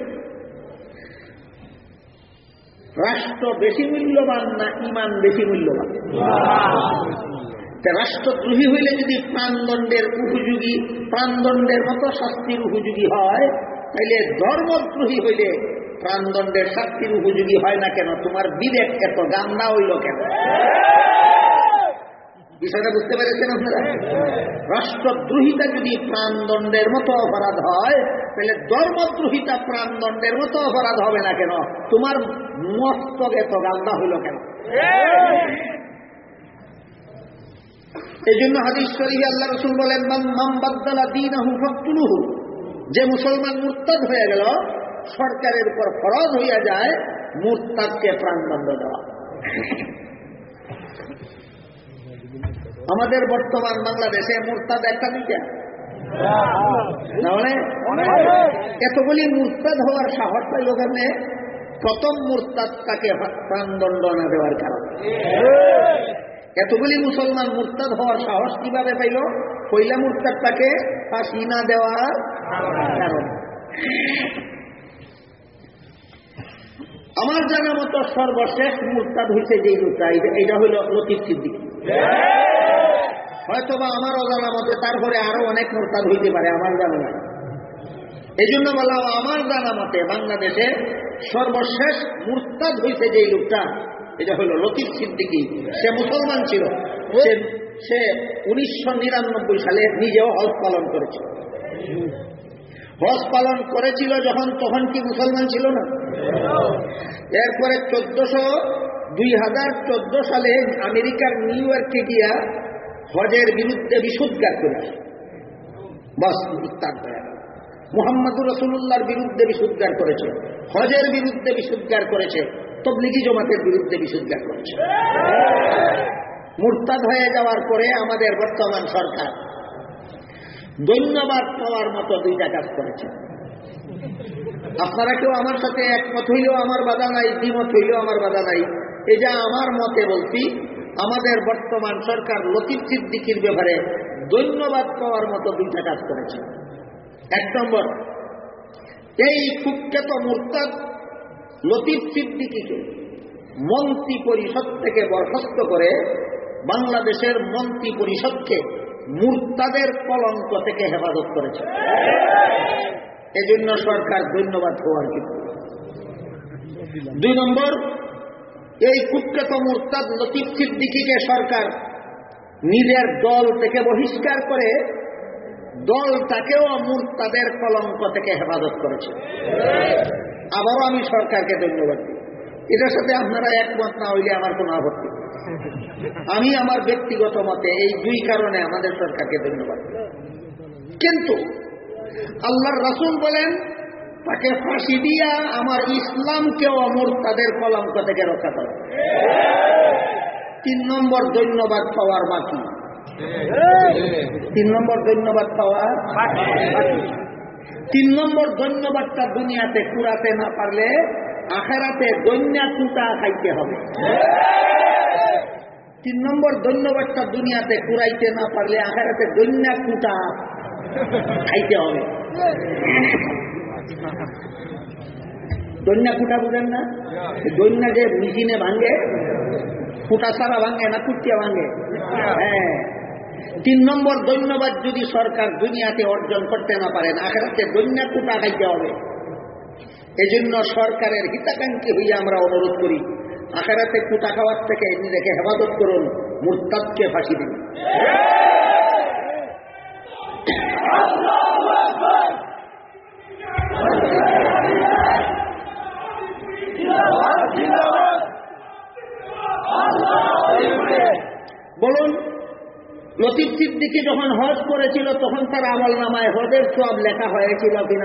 রাষ্ট্র বেশি মূল্যবান না ইমান বেশি মূল্যবান? রাষ্ট্রদ্রোহী হইলে যদি প্রাণদণ্ডের উপযোগী, প্রাণদণ্ডের মতো শাস্তির উপযোগী হয়, তাইলে ধর্মদ্রোহী হইলে প্রাণদণ্ডের শাস্তির উপযোগী হয় না কেন? তোমার বিবেক এত গান্দা হইল কেন? বিষয়টা বুঝতে পেরেছেন আপনারা? রাষ্ট্রদ্রোহিতা যদি প্রাণদণ্ডের মতো অপরাধ হয়, তাহলে ধর্মদ্রোহিতা প্রাণদণ্ডের মতো অপরাধ হবে না কেন? তোমার মস্তক এত গান্দা হইল কেন? এই জন্য হাদিস শরীফে আল্লাহ রাসূল বলেন, মান বাদদালা দীনাহু ফাকতুলুহু। যে মুসলমান মুরতাদ হয়ে গেল, সরকারের উপর ফরজ হইয়া যায় মুরতাদকে প্রাণদণ্ড দেওয়া। আমাদের বর্তমান বাংলাদেশে মুরতাদ একটা দুইটা না, এতগুলি মুরতাদ হওয়ার সাহস পাইল কেমনে? প্রথম মুরতাদ তাকে প্রাণদণ্ড না দেওয়ার কারণে। এতগুলি মুসলমান মুরতাদ হওয়ার সাহস কিভাবে পাইল? পয়লা মুরতাদটাকে ফাঁসি না দেওয়ার কারণে। আমার জানা মতো সর্বশেষ মুরতাদ হইছে যে লোকটা, এটা হইল লতিফ সিদ্দিকী। হয়তোবা আমার অজানা মতে তারপরে আরো অনেক মুরতাদ হইতে পারে, আমার জানা নাই। এই জন্য বললাম, আমার জানা মতে বাংলাদেশে সর্বশেষ মুরতাদ হইছে যে লোকটা, এটা হলো লতিফ সিদ্দিকী। সে মুসলমান ছিল। সে 1999 সালে নিজেও হজ পালন করেছিল। হজ পালন করেছিল যখন, তখন কি মুসলমান ছিল না? এরপরে 2014 সালে আমেরিকার নিউ ইয়র্কে গিয়া হজের বিরুদ্ধে বিষোদ্গার করেছে। বাস মুরতাদ হয়ে গেল। মুহাম্মদুর রাসূলুল্লাহর বিরুদ্ধে বিষোদ্গার করেছে, হজের বিরুদ্ধে বিষোদ্গার করেছে, তবলিগি জমাতের বিরুদ্ধে বিষোদ্গার করেছে। মুরতাদ হয়ে যাওয়ার পরে আমাদের বর্তমান সরকার ধন্যবাদ পাওয়ার মতো দুইটা কাজ করেছে। আপনারা কেউ আমার সাথে একমত হইলেও আমার বাধা নাই, দ্বিমত হইলেও আমার বাধা নাই। এই যে আমার মতে বলছি, আমাদের বর্তমান সরকার লতিফ সিদ্দিকীর ব্যাপারে ধন্যবাদ পাওয়ার মতো দুইটা কাজ করেছে। 1 নম্বর, এই কুখ্যাত মুরতাদ লতিফ সিদ্দিকীকে মন্ত্রী পরিষদ থেকে বরখাস্ত করে বাংলাদেশের মন্ত্রী পরিষদকে মুরতাদের কলঙ্ক থেকে হেফাজত করেছে। এজন্য সরকার ধন্যবাদ হওয়ার কিন্তু। 2 নম্বর, এই কুখ্যাত মুরতাদ লতিফ সিদ্দিকীকে সরকার নিজের দল থেকে বহিষ্কার করে দলটাকেও মুরতাদের কলঙ্ক থেকে হেফাজত করেছে। আবারও আমি সরকারকে ধন্যবাদ দিই। এটার সাথে আপনারা একমত না হইলে আমার কোনো আপত্তি। আমি আমার ব্যক্তিগত মতে এই 2 কারণে আমাদের সরকারকে ধন্যবাদ দিই। কিন্তু আল্লাহর রাসূল বলেন তাকে ফাঁসি দিয়া আমার ইসলামকেও মুরতাদের কলঙ্ক থেকে রক্ষা করা। 3 নম্বর ধন্যবাদ পাওয়ার বাকি। 3 নম্বর ধন্যবাদ পাওয়ার বাকি। 3 নম্বর ধন্যবাদটা দুনিয়াতে কুড়াতে না পারলে আখিরাতে দৈন্যা কুটা খাইতে হবে। 3 নম্বর ধন্যবাদটা দুনিয়াতে কুড়াইতে না পারলে আখিরাতে দৈন্যা কুটা খাইতে হবে। দৈন্যা কুটা বুঝেন না? দৈন্যা যে মেশিনে ভাঙে, কুটা ছাড়া ভাঙে না কুটিয়া ভাঙে? হ্যাঁ। 3 নম্বর ধন্যবাদ যদি সরকার দুনিয়াতে অর্জন করতে না পারেন, আখিরাতে দৈন্যা কুটা খাইতে হবে। এজন্য সরকারের হিতাকাঙ্ক্ষী হইয়া আমরা অনুরোধ করি, আখিরাতে কুটা খাওয়ার থেকে নিজেকে হেফাজত করুন, মুরতাদকে ফাঁসি দিন। বলুন, লতিফ সিদ্দিকী যখন হজ করেছিল তখন তার আমল নামায় হজের সওয়াব লেখা হয়েছিল কিনা?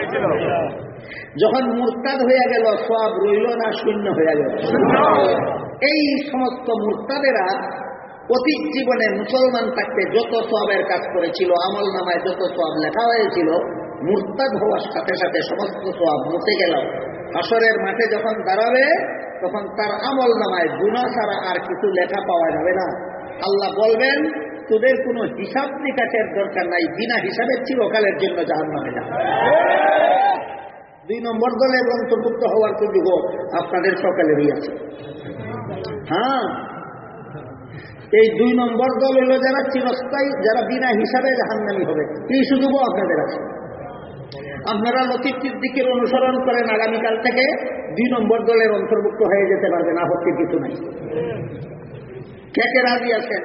যখন মুরতাদ হয়ে গেল সওয়াব রইল না শূন্য হয়ে গেল? এই সমস্ত মুরতাদেরা অতীত জীবনে মুসলমান থাকতে যত সওয়াবের কাজ করেছিল, আমল নামায় যত সওয়াব লেখা হয়েছিল, মুরতাদ হওয়ার সাথে সাথে সমস্ত সওয়াব মুছে গেল। হাসরের মাঠে যখন দাঁড়াবে তখন তার আমল নামায় গুনাহ ছাড়া আর কিছু লেখা পাওয়া যাবে না। আল্লাহ বলবেন, তোদের কোনো হিসাব নিকাশের দরকার নাই, বিনা হিসাবে চিরকালের জন্য জাহান্নামে যাবে। 2 নম্বর দলের অন্তর্ভুক্ত হওয়ার সুযোগ আপনাদের সকালেরই আছে। হ্যাঁ, এই 2 নম্বর দল হলো যারা চিরস্থায়ী, যারা বিনা হিসাবে জাহান্নামী হবে, এই সুযোগও আপনাদের আছে। আপনারা লতিফ সিদ্দিকীর অনুসরণ করেন, আগামীকাল থেকে 2 নম্বর দলের অন্তর্ভুক্ত হয়ে যেতে পারবেন, আপত্তির কিছু নাই। কে কে রাজি আছেন?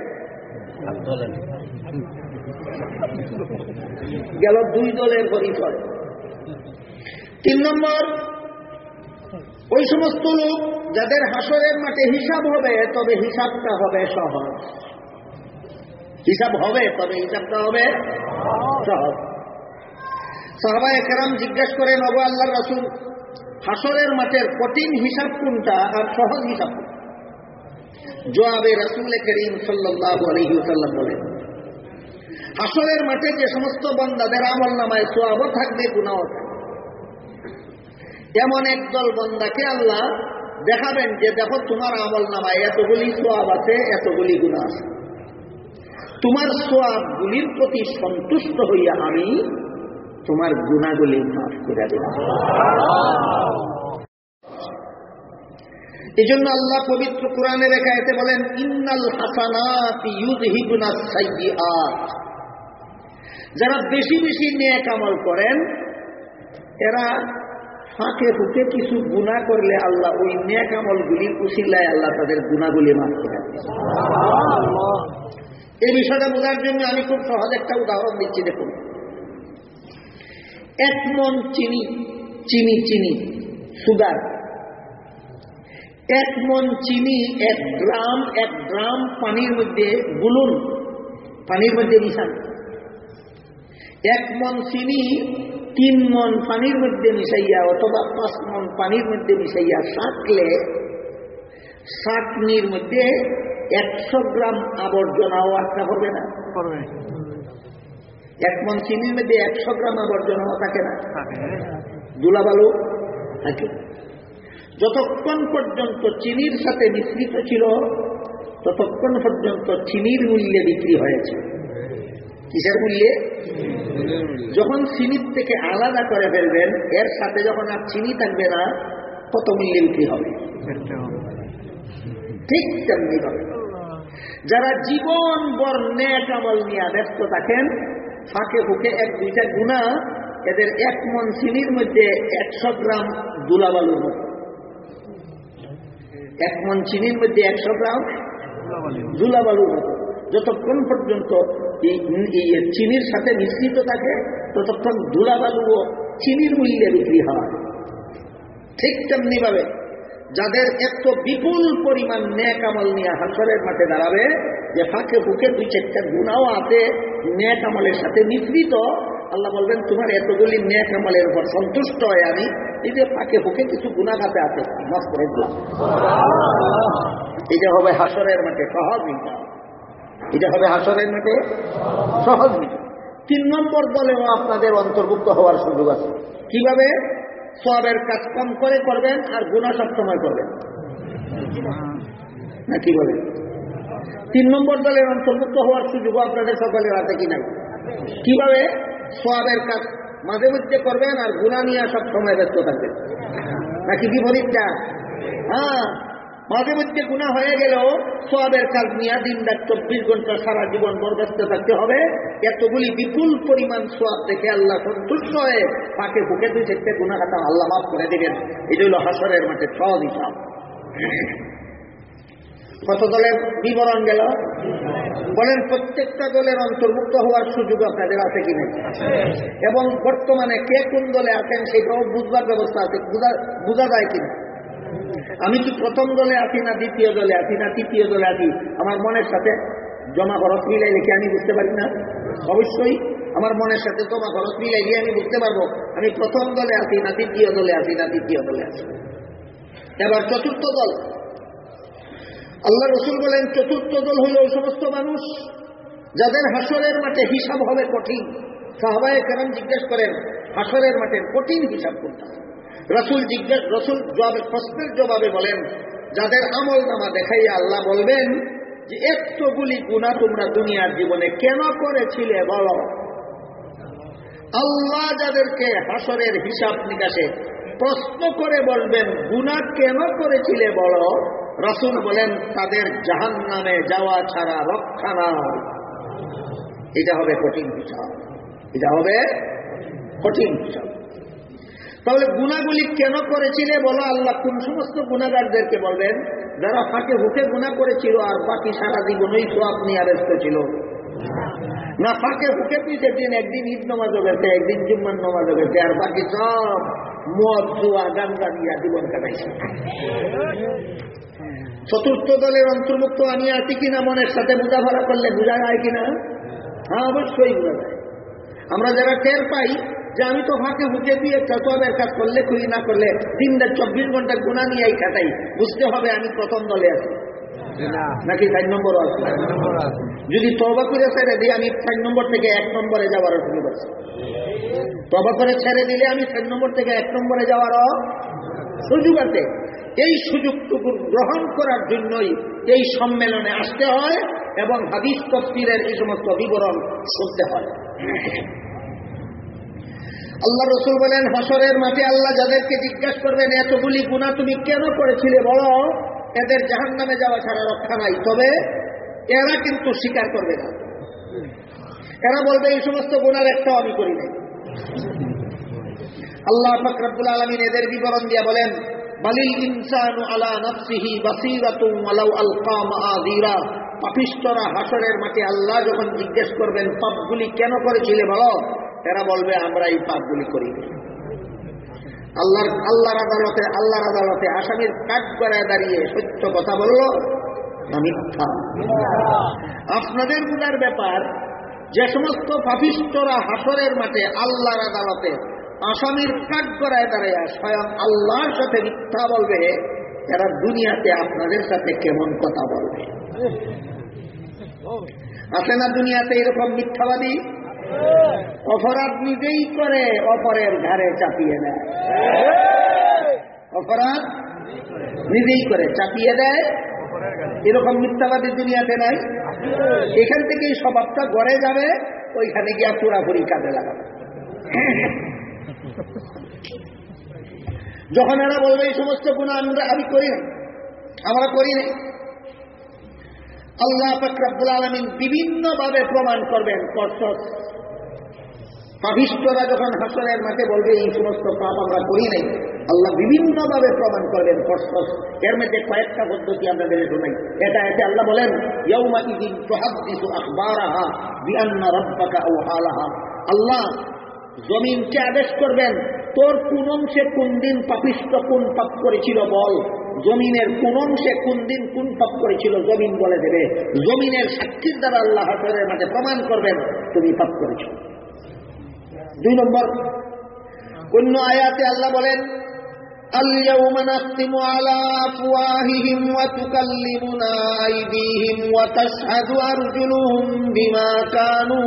গেল 2 দলের পরিচয়। 3 নম্বর, ওই সমস্ত লোক যাদের হাসরের মাঠে হিসাব হবে, তবে হিসাবটা হবে সহজ। হিসাব হবে, তবে হিসাবটা হবে সহজ। সাহাবায়ে কেরাম জিজ্ঞেস করেন, ওগো আল্লাহর রাসূল, হাসরের মাঠের কঠিন হিসাব কোনটা আর সহজ হিসাব কোনটা? জবাবে রাসূল করিম সাল্লাল্লাহু আলাইহি ওয়াসাল্লাম বলেন, হাসরের মাঠে যে সমস্ত বান্দাদের আমলনামায় সওয়াবও থাকবে, গুনাহও থাকবে, এমন একদল বান্দাকে আল্লাহ দেখাবেন যে দেখো তোমার আমলনামায় এতগুলি সওয়াব আছে, এতগুলি গুনাহ আছে, তোমার সওয়াবগুলির প্রতি সন্তুষ্ট হইয়া আমি তোমার গুনাহগুলি মাফ করে দিলাম। এজন্য আল্লাহ পবিত্র কোরআনের এক আয়াতে বলেন, ইন্নাল হাসানাতি ইউযহিবুনাস সাইয়্যাত। যারা বেশি বেশি নেক আমল করেন, এরা ফাঁকে ফুঁকে কিছু গুনাহ করলে আল্লাহ ওই নেক আমলগুলির উসিলায় আল্লাহ তাদের গুনাহগুলি মাফ করে দেন। এই বিষয়টা বোঝার জন্য আমি খুব সহজ একটা উদাহরণ দিচ্ছি। দেখুন, 1 মণ চিনি সুগার, 1 মণ চিনি 1 গ্রাম পানির মধ্যে গুলুন, পানির মধ্যে মিশান। 1 মণ চিনি 3 মণ পানির মধ্যে মিশাইয়া অথবা 5 মণ পানির মধ্যে মিশাইয়া ছাঁকলে ছাঁকনির মধ্যে 100 গ্রাম আবর্জনাও আটকা পড়বে না। 1 মণ চিনির মধ্যে 100 গ্রাম আবর্জনাও থাকে না, ধুলাবালু থাকে। যতক্ষণ পর্যন্ত চিনির সাথে মিশ্রিত ছিল ততক্ষণ পর্যন্ত চিনির মূল্যে বিক্রি হয়েছে। কিসের মূল্যে? যখন চিনির থেকে আলাদা করে ফেলবেন, এর সাথে যখন আর চিনি থাকবে না, কত মূল্যে বিক্রি হবে? ঠিক তেমনি হবে যারা জীবন ভর নেক আমল নিয়ে ব্যস্ত থাকেন, ফাঁকে ফুঁকে 1-2টা গুনাহ এদের 1 মণ চিনির মধ্যে 100 গ্রাম ধুলাবালুর মতো। 1 মণ চিনির মধ্যে 100 গ্রাম ধুলাবালুর মতো। যতক্ষণ পর্যন্ত চিনির সাথে মিশ্রিত থাকে ততক্ষণ ধুলাবালুও চিনির মূল্যে বিক্রি হয়। ঠিক তেমনি ভাবে যাদের এত বিপুল পরিমাণ নেক আমল নিয়ে হাসরের মাঠে দাঁড়াবে, যে ফাঁকে ফুঁকে 2-4টা গুনাহ আছে নেক আমলের সাথে মিশ্রিত, আল্লাহ বলবেন তোমার এতগুলি নেক আমলের উপর সন্তুষ্ট হয়ে আমি এই যে ফাঁকে ফুঁকে কিছু গুনাহ খাতে আছে মাফ করে দিলাম। এটা হবে হাসরের মাঠে সহজ হিসাব, এটা হবে হাসরের মাঠে সহজ হিসাব। 3 নম্বর দলেও আপনাদের অন্তর্ভুক্ত হওয়ার সুযোগ আছে। কিভাবে? সওয়াবের কাজ কম করে করবেন আর গুনাহ সব সময় করবেন, না কি বলেন? 3 নম্বর দলের অন্তর্ভুক্ত হওয়ার সুযোগ আপনাদের সকলের আছে কি নাই? কিভাবে? সওয়াবের কাজ মাঝে মধ্যে করবেন আর গুনাহ নিয়ে সব সময় ব্যস্ত থাকবেন, নাকি কি বলিটা? হ্যাঁ, মাঝে মধ্যে গুনাহ হয়ে গেলেও সওয়াবের কাজ নিয়ে দিন-রাত 24 ঘন্টা সারা জীবন ব্যস্ত থাকতে হবে। এতগুলি বিপুল পরিমাণ সওয়াব দেখে আল্লাহ সন্তুষ্ট হয়ে ফাঁকে ফুঁকে 2-4টা গুনাহ খাতা আল্লাহ মাফ করে দিবেন। এটা হলো হাসরের মাঠে সহজ হিসাব। কত দলের বিবরণ গেল? বলেন প্রত্যেকটা দলের অন্তর্ভুক্ত হওয়ার সুযোগ আপনাদের আছে কি নেই? এবং বর্তমানে কে কোন দলে আছেন সেটাও বুঝবার ব্যবস্থা আছে, বোঝা যায় কিনা? আমি কি প্রথম দলে আছি না দ্বিতীয় দলে আছি না তৃতীয় দলে আছি? আমার মনের সাথে জমা খরচ মিলাইলে কি আমি বুঝতে পারি না? অবশ্যই আমার মনের সাথে জমা খরচ মিলাইলে আমি বুঝতে পারবো আমি প্রথম দলে আছি না দ্বিতীয় দলে আছি না তৃতীয় দলে আছি। এবার চতুর্থ দল, আল্লাহ রসুল বলেন চতুর্থ দল হইল ওই সমস্ত মানুষ যাদের হাসরের মাঠে হিসাব হবে কঠিন। সাহাবায়ে কেরাম জিজ্ঞেস করেন হাসরের মাঠে কঠিন হিসাব করতে। রসুল প্রশ্নের জবাবে বলেন যাদের আমল নামা দেখাইয়া আল্লাহ বলবেন যে এতগুলি গুনাহ তোমরা দুনিয়ার জীবনে কেন করেছিলে বলো। আল্লাহ যাদেরকে হাসরের হিসাব নিকাশে প্রশ্ন করে বলবেন গুনাহ কেন করেছিলে বলো, রাসূল বলেন তাদের জাহান্নামে যাওয়া ছাড়া রক্ষা নাই। এটা হবে কঠিন হিসাব, এটা হবে কঠিন হিসাব। তাহলে গুনাহগুলি কেন করেছিলে বলো, আল্লাহ কোন সমস্ত গুনাহগারদেরকে বলবেন? যারা ফাঁকে হুকে গুনাহ করেছিল আর বাকি সারা জীবনই সওয়াব নিয়ে ব্যস্ত ছিল। না ফাঁকে হুকে পিছে দিন একদিন ঈদ নামাজও গেছে, একদিন জুম্মার নামাজও গেছে, আর বাকি সব মদ জুয়া গান্দা নিয়ে জীবন কাটাইছে। চতুর্থ দলের অন্তর্ভুক্ত আমি আছি কিনা মনের সাথে বোঝাপড়া করলে বোঝা যায় কিনা? হ্যাঁ, অবশ্যই বোঝা যায়। আমরা যারা টের পাই যে আমি তো ফাঁকে হুকে দিয়ে সওয়াবের কাজ করলে খুলি না করলে দিন-রাত 24 ঘন্টা গুনাহ নিয়েই কাটাই, বুঝতে হবে আমি প্রথম দলে আছি নাকি 4 নম্বর আছে। যদি তওবা করে ছেড়ে দিই আমি 4 নম্বর থেকে 1 নম্বরে যাওয়ার সুযোগ আছে। তওবা করে ছেড়ে দিলে আমি 4 নম্বর থেকে 1 নম্বরে যাওয়ারও সুযোগ আছে। এই সুযোগটুকু গ্রহণ করার জন্যই এই সম্মেলনে আসতে হয় এবং হাদিস তাফসীরের এই সমস্ত বিবরণ শুনতে হয়। আল্লাহ রসুল বলেন হাসরের মাঠে আল্লাহ যাদেরকে জিজ্ঞাসা করবেন এতগুলি গুনাহ তুমি কেন করেছিলে বলো, এদের জাহান্নামে যাওয়া ছাড়া রক্ষা নাই। তবে এরা কিন্তু স্বীকার করবে না, এরা বলবে এই সমস্ত গুনার একটাও আমি করি নাই। আল্লাহ পাক রব্বুল আলামিন এদের বিবরণ দিয়ে বলেন বালিল ইনসানু আলা নাফসিহি বাসীরাতুন ওয়ালাউ আলকা মাআযীরা। পাপিষ্ঠরা হাসরের মাঠে আল্লাহ যখন জিজ্ঞেস করবেন পাপগুলি কেন করেছিলে বলো, এরা বলবে আমরা এই পাপগুলি করি। আল্লাহর আদালতে আসামির কাঠ গড়ায় দাঁড়িয়ে সত্য কথা বলল না মিথ্যা? আপনাদের গুনার ব্যাপার, যে সমস্ত পাপিষ্ঠরা হাসরের মাঠে আল্লাহর আদালতে আসামির কাঠ গড়ায় দাঁড়িয়ে স্বয়ং আল্লাহর সাথে মিথ্যা বলবে, এরা দুনিয়াতে আপনাদের সাথে কেমন কথা বলবে? আছে না দুনিয়াতে এরকম মিথ্যাবাদী? অপরাধ নিজেই করে, অপরের ঘাড়ে চাপিয়ে দেয়। অপরাধ নিজেই করে, চাপিয়ে দেয়। এরকম মিথ্যাবাদী দুনিয়াতে নাই। এখান থেকেই স্বভাবটা গড়ে যাবে, ওইখানে গিয়া পুরাপুরি কাজে লাগাবে। যখন এরা বলবে এই সমস্ত গুনাহ আমি করি না, আমরা করি নাই, আল্লাহ পাক রব্বুল আলামিন বিভিন্নভাবে প্রমাণ করবেন করছস। পাপিষ্ঠরা যখন হাসরের মাঠে বলবে এই সমস্ত পাপ আমরা করি নাই, আল্লাহ বিভিন্নভাবে প্রমাণ করবেন করছস। এর মধ্যে কয়েকটা পদ্ধতি আপনাদের শোনাই। এটা আল্লাহ বলেন ইয়াউমা ইযিন তুহাদ্দিসু আখবারাহা বিআন্না রাব্বাকা আওহা লাহা। আল্লাহ জমিনকে আদেশ করবেন, তোর কোন অংশে কোন দিন পাপিষ্ঠ কোন পাপ করেছিল বল। জমিনের কোন অংশে কোন দিন কোন পাপ করেছিল জমিন বলে দেবে। জমিনের সাক্ষীর দ্বারা আল্লাহ হাসরের মাঠে প্রমাণ করবেন তুমি পাপ করেছ। 2 নম্বর, অন্য আয়াতে আল্লাহ বলেন আল-ইয়াওমা নাখতিমু আলা আফওয়াহিহিম ওয়া তুকাল্লিমুনা আইদিহিম ওয়া তাশহাদু আরজুলুহুম বিমা কানু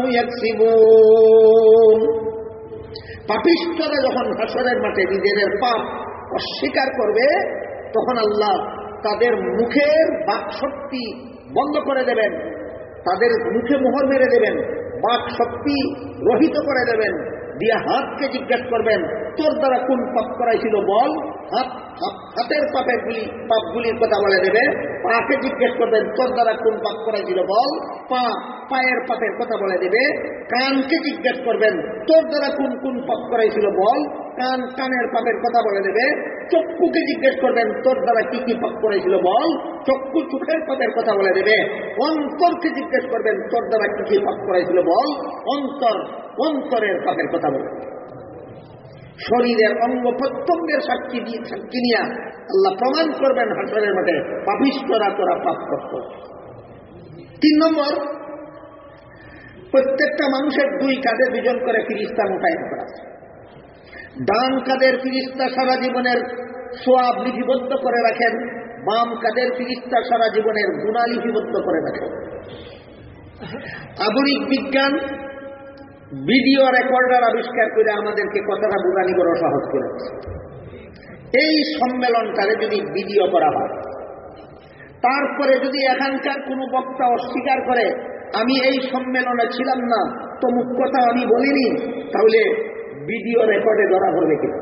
ইয়াকসিবুন। পাপিষ্ঠরা যখন হাসরের মাঠে নিজেদের পাপ অস্বীকার করবে, তখন আল্লাহ তাদের মুখের বাকশক্তি বন্ধ করে দেবেন, তাদের মুখে মোহর মেরে দেবেন, বাকশক্তি রহিত করে দেবেন। দিয়ে হাতকে জিজ্ঞেস করবেন তোর দ্বারা কোন পাপ করাইছিল বল। হাতের পাপগুলির কথা বলে দেবে। পাকে জিজ্ঞেস করবেন তোর দ্বারা কোন পাপ করাইছিল বল। পায়ের পাপের কথা বলে দেবে। কানকে জিজ্ঞেস করবেন তোর দ্বারা কোন কোন পাপ করাইছিল বল। কানের পাপের কথা বলে দেবে। চক্ষুকে জিজ্ঞেস করবেন তোর দ্বারা কি কি পাপ করেছিল বল। চোখের পাপের কথা বলে দেবে। অন্তরকে জিজ্ঞেস করবেন তোর দ্বারা কি কি পাপ করেছিল বল। অন্তরের পাপের কথা বলে। শরীরের অঙ্গ প্রত্যঙ্গের সাক্ষী নিয়ে আল্লাহ প্রমাণ করবেন হাসরের মাঠে পাপিষ্ঠরা তোরা পাপ করত। 3 নম্বর, প্রত্যেকটা মানুষের 2 কাঁধে 2 জন করে ফিরিস্তা মোতায়েন করা আছে। ডান কাঁধের ফিরিস্তা সারা জীবনের সওয়াব লিপিবদ্ধ করে রাখেন, বাম কাঁধের ফিরিস্তা সারা জীবনের গুনাহ লিপিবদ্ধ করে রাখেন। আধুনিক বিজ্ঞান ভিডিও রেকর্ডার আবিষ্কার করে আমাদেরকে কথাটা বোঝানি বড় সহজ করেছে। এই সম্মেলনটারে যদি ভিডিও করা হয়, তারপরে যদি এখানকার কোনো বক্তা অস্বীকার করে আমি এই সম্মেলনে ছিলাম না, তো মুখ কথা আমি বলিনি, তাহলে ভিডিও রেকর্ডে ধরা পড়বে কিনা?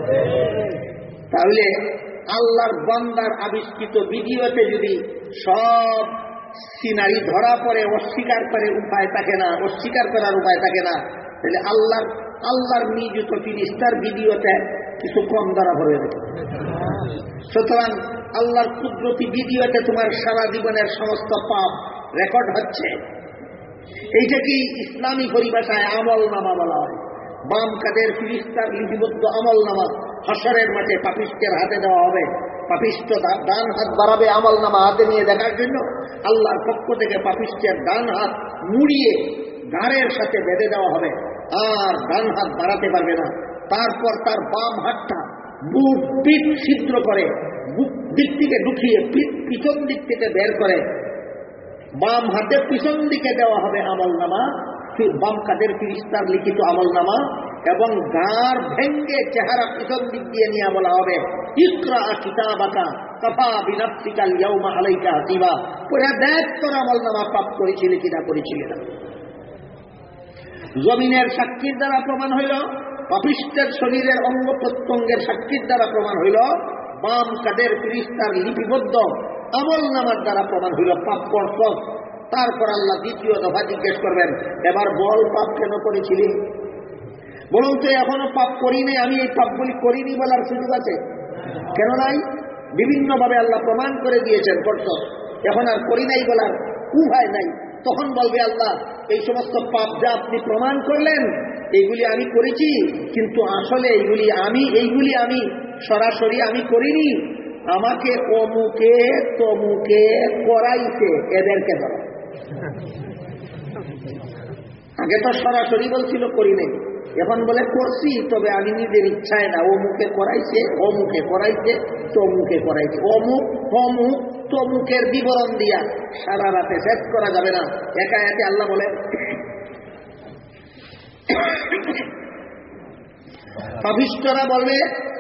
তাহলে আল্লাহর বান্দার আবিষ্কৃত ভিডিওতে যদি সব সিনারি ধরা পড়ে, অস্বীকার করে উপায় থাকে না, অস্বীকার করার উপায় থাকে না, তাহলে আল্লাহর নিযুক্ত ফিরিস্তার ভিডিওতে কিছু কম ধরা পড়বে। সুতরাং আল্লাহর কুদরতি ভিডিওতে তোমার সারা জীবনের সমস্ত পাপ রেকর্ড হচ্ছে। এইটা কি ইসলামী পরিভাষায় আমল নামা বলা হয়। বাম কাদের ফিরিস্তার লিপিবদ্ধ আমল নামা হাসরের মাঠে পাপিষ্ঠের হাতে দেওয়া হবে। পাপিষ্ঠ ডান হাত বাড়াবে আমল নামা হাতে নিয়ে দেখার জন্য। আল্লাহর পক্ষ থেকে পাপিষ্ঠের ডান হাত মুড়িয়ে ঘাড়ের সাথে বেঁধে দেওয়া হবে, আর ডান হাত বাড়াতে পারবে না। তারপর তার বাম হাতটা বুক পিঠ ছিদ্র করে, বুক দিক থেকে ঢুকিয়ে পিছন দিক থেকে বের করে বাম হাতে পিছন দিকে দেওয়া হবে আমল নামা, বাম কাদের ফিরিস্তার লিখিত আমল নামা, এবং গার ভেঙ্গে চেহারা পিছন দিক দিয়ে নিয়ে বলা হবে ইকরা কিতাবাকা কাফা বিনাফসিকা আল-ইয়াওমা আলাইকা হাসিবা। পড়ে দেখ তোর আমল নামা পাপ করেছিলি কিনা করেছিলি না। জমিনের সাক্ষীর দ্বারা প্রমাণ হইল, পাপিষ্ঠের শরীরের অঙ্গ প্রত্যঙ্গের সাক্ষীর দ্বারা প্রমাণ হইল, বাম কাদের ফিরিস্তার লিপিবদ্ধ আমল নামার দ্বারা প্রমাণ হইল পাপ করছ। তারপর আল্লাহ দ্বিতীয় দফা জিজ্ঞেস করবেন এবার বল পাপ কেন করেছিলি। বলুন তো এখনো পাপ করিনি, আমি এই পাপগুলি করিনি বলার সুযোগ আছে? কেন নাই? বিভিন্নভাবে আল্লাহ প্রমাণ করে দিয়েছেন করছ, এখন আর করি নাই বলার উপায় নাই। তখন বলবে আল্লাহ এই সমস্ত পাপ যা আপনি প্রমাণ করলেন এইগুলি আমি করেছি, কিন্তু আসলে এইগুলি আমি সরাসরি আমি করিনি, আমাকে অমুকে তমুকে করাইছে, এদেরকে ধরা। আগে তো সরাসরি বলছিল করি নাই, এখন বলে করছি, তবে আমি নিজের ইচ্ছায় না, অমুকে করাইছে তমুকে করাইছে। অমুক অমুক তমুকের বিবরণ দিয়া সারা রাতে শেষ করা যাবে না। একা একে আল্লাহ বলে, পাপিষ্ঠরা বলবে,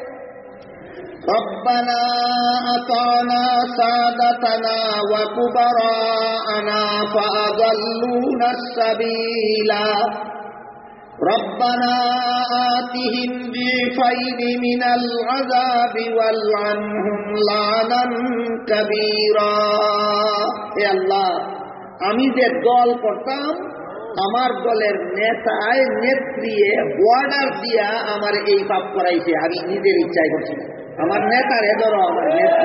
রব্বানা আতানা সাদাতানা ওয়া কুবারানা ফাআদাল্লুনাস সাবিলা রব্বানা আতিহিম বিফাইনি মিনাল আযাবি ওয়ালআনহুম লানান কাবীরা। হে আল্লাহ, আমি যে দল করতাম, আমার দলের নেতায় নেত্রীয়ে বর্ডার দিয়া আমার এই পাপ করাইছে, আমি নিজের ইচ্ছায় করছি না। আমার নেতার ধরো, আমার নেত্রী।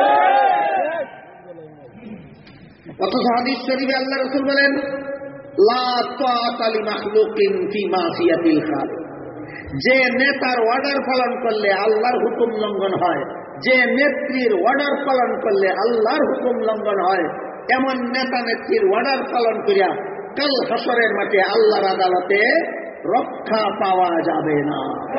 অথচ হাদিস শরীফে আল্লাহ রাসূল বলেন, লা তাআতা লিমাখলুকিন ফি মাসিয়াতিল খালিক। যে নেতার অর্ডার পালন করলে আল্লাহর হুকুম লঙ্ঘন হয়, যে নেত্রীর অর্ডার পালন করলে আল্লাহর হুকুম লঙ্ঘন হয়, এমন নেতা নেত্রীর অর্ডার পালন করিয়া কাল হাসরের মাঠে আল্লাহর আদালতে রক্ষা পাওয়া যাবে না।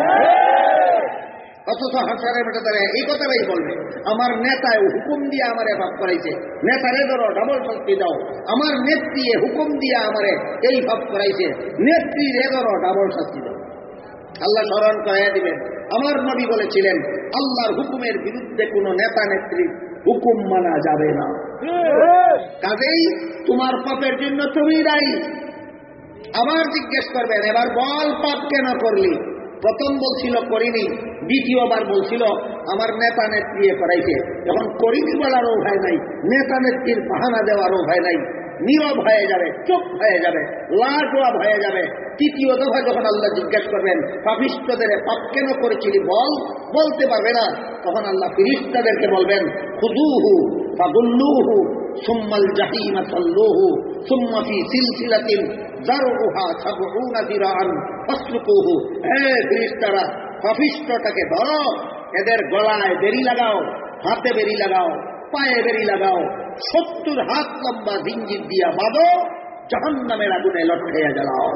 অথচ হাসরের মাঠে দাঁড়িয়ে এই কথাটাই বলবে, আমার নেতায় হুকুম দিয়ে আমারে ভাব করাইছে, নেতারে ধরো ডাবল শাস্তি দাও। আমার নেত্রী হুকুম দিয়ে আমারে এই ভাব করাইছে, নেত্রীর ধরো ডাবল শাস্তি দাও। আল্লাহ স্মরণ করাইয়া দিবেন, আমার নবী বলেছিলেন, আল্লাহর হুকুমের বিরুদ্ধে কোন নেতা নেত্রীর হুকুম মানা যাবে না। কাজেই তোমার পাপের জন্য তুমি দায়ী। আবার জিজ্ঞেস করবেন, এবার বল পাপ কেন করলি? প্রথম বলছিল করিনি, দ্বিতীয়বার বলছিল আমার নেতা নেত্রী করাইছে। এখন করিনি বলারও ভয় নাই, নেতা নেত্রীর বাহানা দেওয়ারও ভয় নাই, নীরব হয়ে যাবে, চুপ হয়ে যাবে, লাজবাব হয়ে যাবে। তৃতীয় দফা যখন আল্লাহ জিজ্ঞেস করবেন, পাপিষ্ঠদের পাপ কেন করেছিলি বল, বলতে পারবে না, তখন আল্লাহ ফেরেশতাদেরকে বলবেন, খুযুহু ফাগুল্লুহু সুম্মাল জাহিমা সাল্লুহু সুম্মা ফি সিলসিলাতিন যারউহা সাবউনা যিরাআন ফাসলুকুহু। হে ফেরেশতারা, পাপিষ্ঠটাকে ধরো, এদের গলায় বেড়ি লাগাও, হাতে বেড়ি লাগাও, পায়ে বেড়ি লাগাও, 70 হাত লম্বা জিঞ্জির দিয়া বাঁধো, জাহান্নামের আগুনে লটকাইয়া জ্বালাও।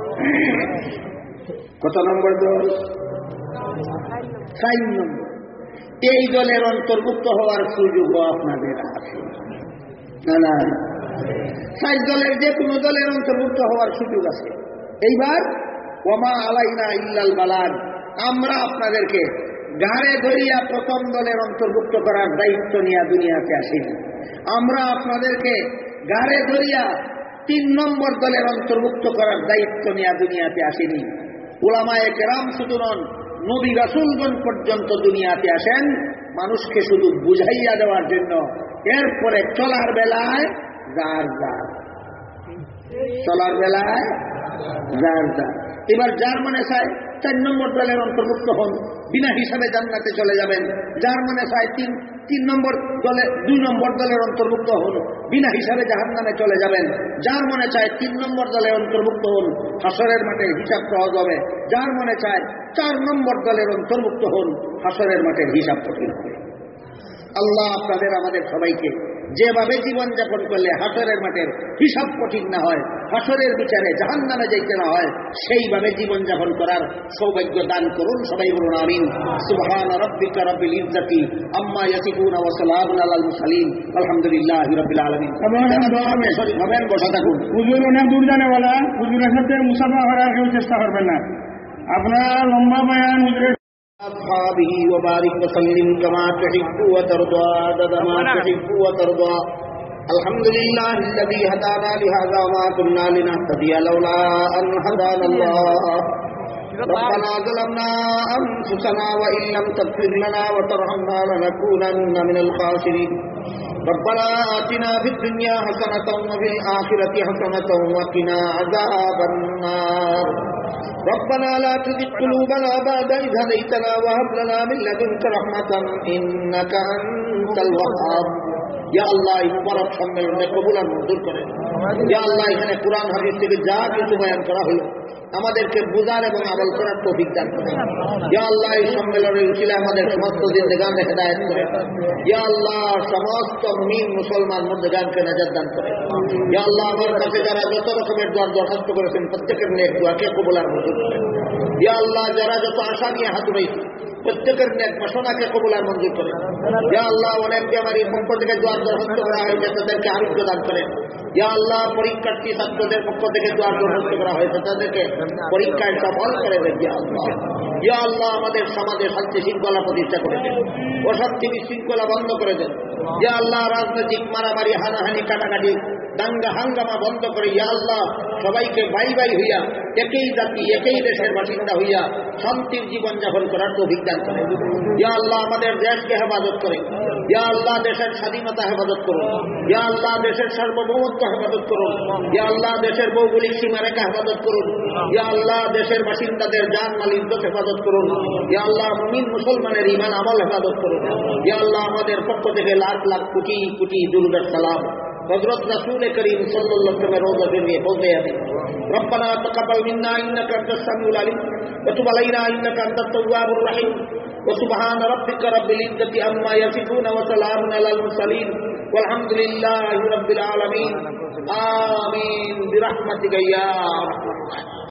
কত নম্বর দল? 4 নম্বর। এই দলের অন্তর্ভুক্ত হওয়ার সুযোগ আপনাদের আছে না? 4 দলের যে কোনো দলের অন্তর্ভুক্ত হওয়ার সুযোগ আছে। এইবার ওমা আলাইনা ইল্লাল বালাগ, আমরা আপনাদেরকে গাড়ে ধরিয়া প্রথম দলের অন্তর্ভুক্ত করার দায়িত্ব নিয়ে দুনিয়াতে আসিনি। আমরা আপনাদেরকে গাড়ে ধরিয়া 3 নম্বর দলের অন্তর্ভুক্ত করার দায়িত্ব নিয়ে দুনিয়াতে আসেনি। উলামায়ে কেরাম শুধু নন, নবী রাসূলগণ পর্যন্ত দুনিয়াতে আসেন মানুষকে শুধু বুঝাইয়া দেওয়ার জন্য। এরপরে চলার বেলায় যার যার, চলার বেলায় যার যার। এবার যার মনে চায় 4 নম্বর দলের অন্তর্ভুক্ত হন, বিনা হিসাবে জান্নাতে চলে যাবেন। যার মনে চায় 3 নম্বর দলে 2 নম্বর দলের অন্তর্ভুক্ত হন, বিনা হিসাবে জাহান্নামে চলে যাবেন। যার মনে চায় 3 নম্বর দলে অন্তর্ভুক্ত হন, হাসরের মাঠে হিসাব সহজ হবে। যার মনে চায় 4 নম্বর দলের অন্তর্ভুক্ত হন, হাসরের মাঠের হিসাব কঠিন হবে। আল্লাহ আপনাদের আমাদের সবাইকে যেভাবে জীবন যাপন করলে হাসরের মাঠের হিসাব কঠিন না হয়, হাসরের বিচারে জাহান্নামে যাইতে না হয়, সেইভাবে জীবন যাপন করার সৌভাগ্য দান করুন। সবাই বলুন আমিন। সুবহান রাব্বিকা রাব্বিল ইজ্জাতি আম্মা ইয়াসিফুন ওয়া সালামুন আলাল মুরসালিন আলহামদুলিল্লাহি রাব্বিল আলামিন। হবেন, বসা থাকুন। হুজুর অনেক দূর জানেওয়ালা, হুজুরের সাথে মুসাফা করার কেউ চেষ্টা করবেন না। আপনারা লম্বা বয়ান হুজুরের أصحابه وبارك وسلم كما تحب وترضى عدد ما تحب وترضى. الحمد لله الذي هدانا لهذا وما كنا لنهتدي لولا أن هدانا الله. ربنا ظلمنا أنفسنا وإن لم تغفر لنا وترحمنا لنكونن من الخاسرين. ربنا آتنا في الدنيا حسنة وفي الآخرة حسنة وقنا عذاب النار. ربنا لا تزغ قلوبنا بعد إذ هديتنا وهب لنا من لدنك رحمة إنك أنت الوهاب. يا الله এই মুবারক সম্মেলনে কবুল আর মঞ্জুর করেন। ইয়া আল্লাহ, এখানে কোরআন হাদিস থেকে যা কিছু বয়ান করা হলো আমাদেরকে বুঝার এবং আমল করার তৌফিক দান করেন। ইয়া আল্লাহ, এই সম্মেলনের উসিলায় আমাদের সমস্ত জিন্দেগানকে হেদায়েত করেন। ইয়া আল্লাহ, সমস্ত মুমিন মুসলমান মুর্দেগানকে নাজাত দান করেন। ইয়া আল্লাহ, আমার কাছে যারা যত রকমের দোয়া দরখাস্ত করেছেন প্রত্যেকের নেক দোয়াকে কবুল আর মঞ্জুর করেন। ইয়া আল্লাহ, যারা যত আশা নিয়ে হাত উঠাইছে প্রত্যেকের নেক বাসনাকে কবুল আর মঞ্জুর করেন। ইয়া আল্লাহ, অনেক বেমারির পক্ষ থেকে দোয়ার দরখাস্ত করা হয়েছে, তাদেরকে আরোগ্য দান করেন। ইয়া আল্লাহ, পরীক্ষার্থী ছাত্রদের পক্ষ থেকে দোয়ার দরখাস্ত করা হয়েছে, তাদেরকে পরীক্ষায় সফল করে দেন। ইয়া আল্লাহ, ইয়া আল্লাহ, আমাদের সমাজে শান্তি শৃঙ্খলা প্রতিষ্ঠা করে দেন, অশান্তি বিশৃঙ্খলা বন্ধ করে দেন। ইয়া আল্লাহ, রাজনৈতিক মারামারি হানাহানি কাটাকাটি দাঙ্গা হাঙ্গামা বন্ধ করে ইয়া আল্লাহ সবাইকে বাই বাই হইয়া একই জাতি একই দেশের বাসিন্দা হইয়া শান্তির জীবনযাপন করার তৌফিক দান করেন। ইয়া আল্লাহ, আমাদের দেশকে হেফাজত করেন। ইয়া আল্লাহ, দেশের স্বাধীনতা হেফাজত করুন। ইয়া আল্লাহ, দেশের সার্বভৌমত্ব হেফাজত করুন। ইয়া আল্লাহ, দেশের ভৌগোলিক সীমারেখা হেফাজত করুন। ইয়া আল্লাহ, দেশের বাসিন্দাদের জান মাল ইজ্জত হেফাজত করুন। ইয়া আল্লাহ, মুমিন মুসলমানের ঈমান আমল হেফাজত করুন। ইয়া আল্লাহ, আমাদের পক্ষ থেকে লাখ লাখ কোটি কোটি দুরূদ আর সালাম হযরত রাসূল করিম সাল্লাল্লাহু আলাইহি ওয়াসাল্লামের রওজা নিয়ে পৌঁছে যাবে। রব্বানা তাকাব্বাল মিন্না ইন্নাকা আনতাস সামিউল আলিম ওয়া তুব আলাইনা ইন্নাকা আনতাত তাওয়াবুর রাহিম ওয়া সুবহানা রাব্বিকা রাব্বিল ইজ্জাতি আম্মা ইয়াসিফুন ওয়া সালামুন আলাল মুরসালিন ওয়ালহামদুলিল্লাহি রাব্বিল আলামিন। আমিন বিরহমাতিকা ইয়া আরহামার রাহিমিন।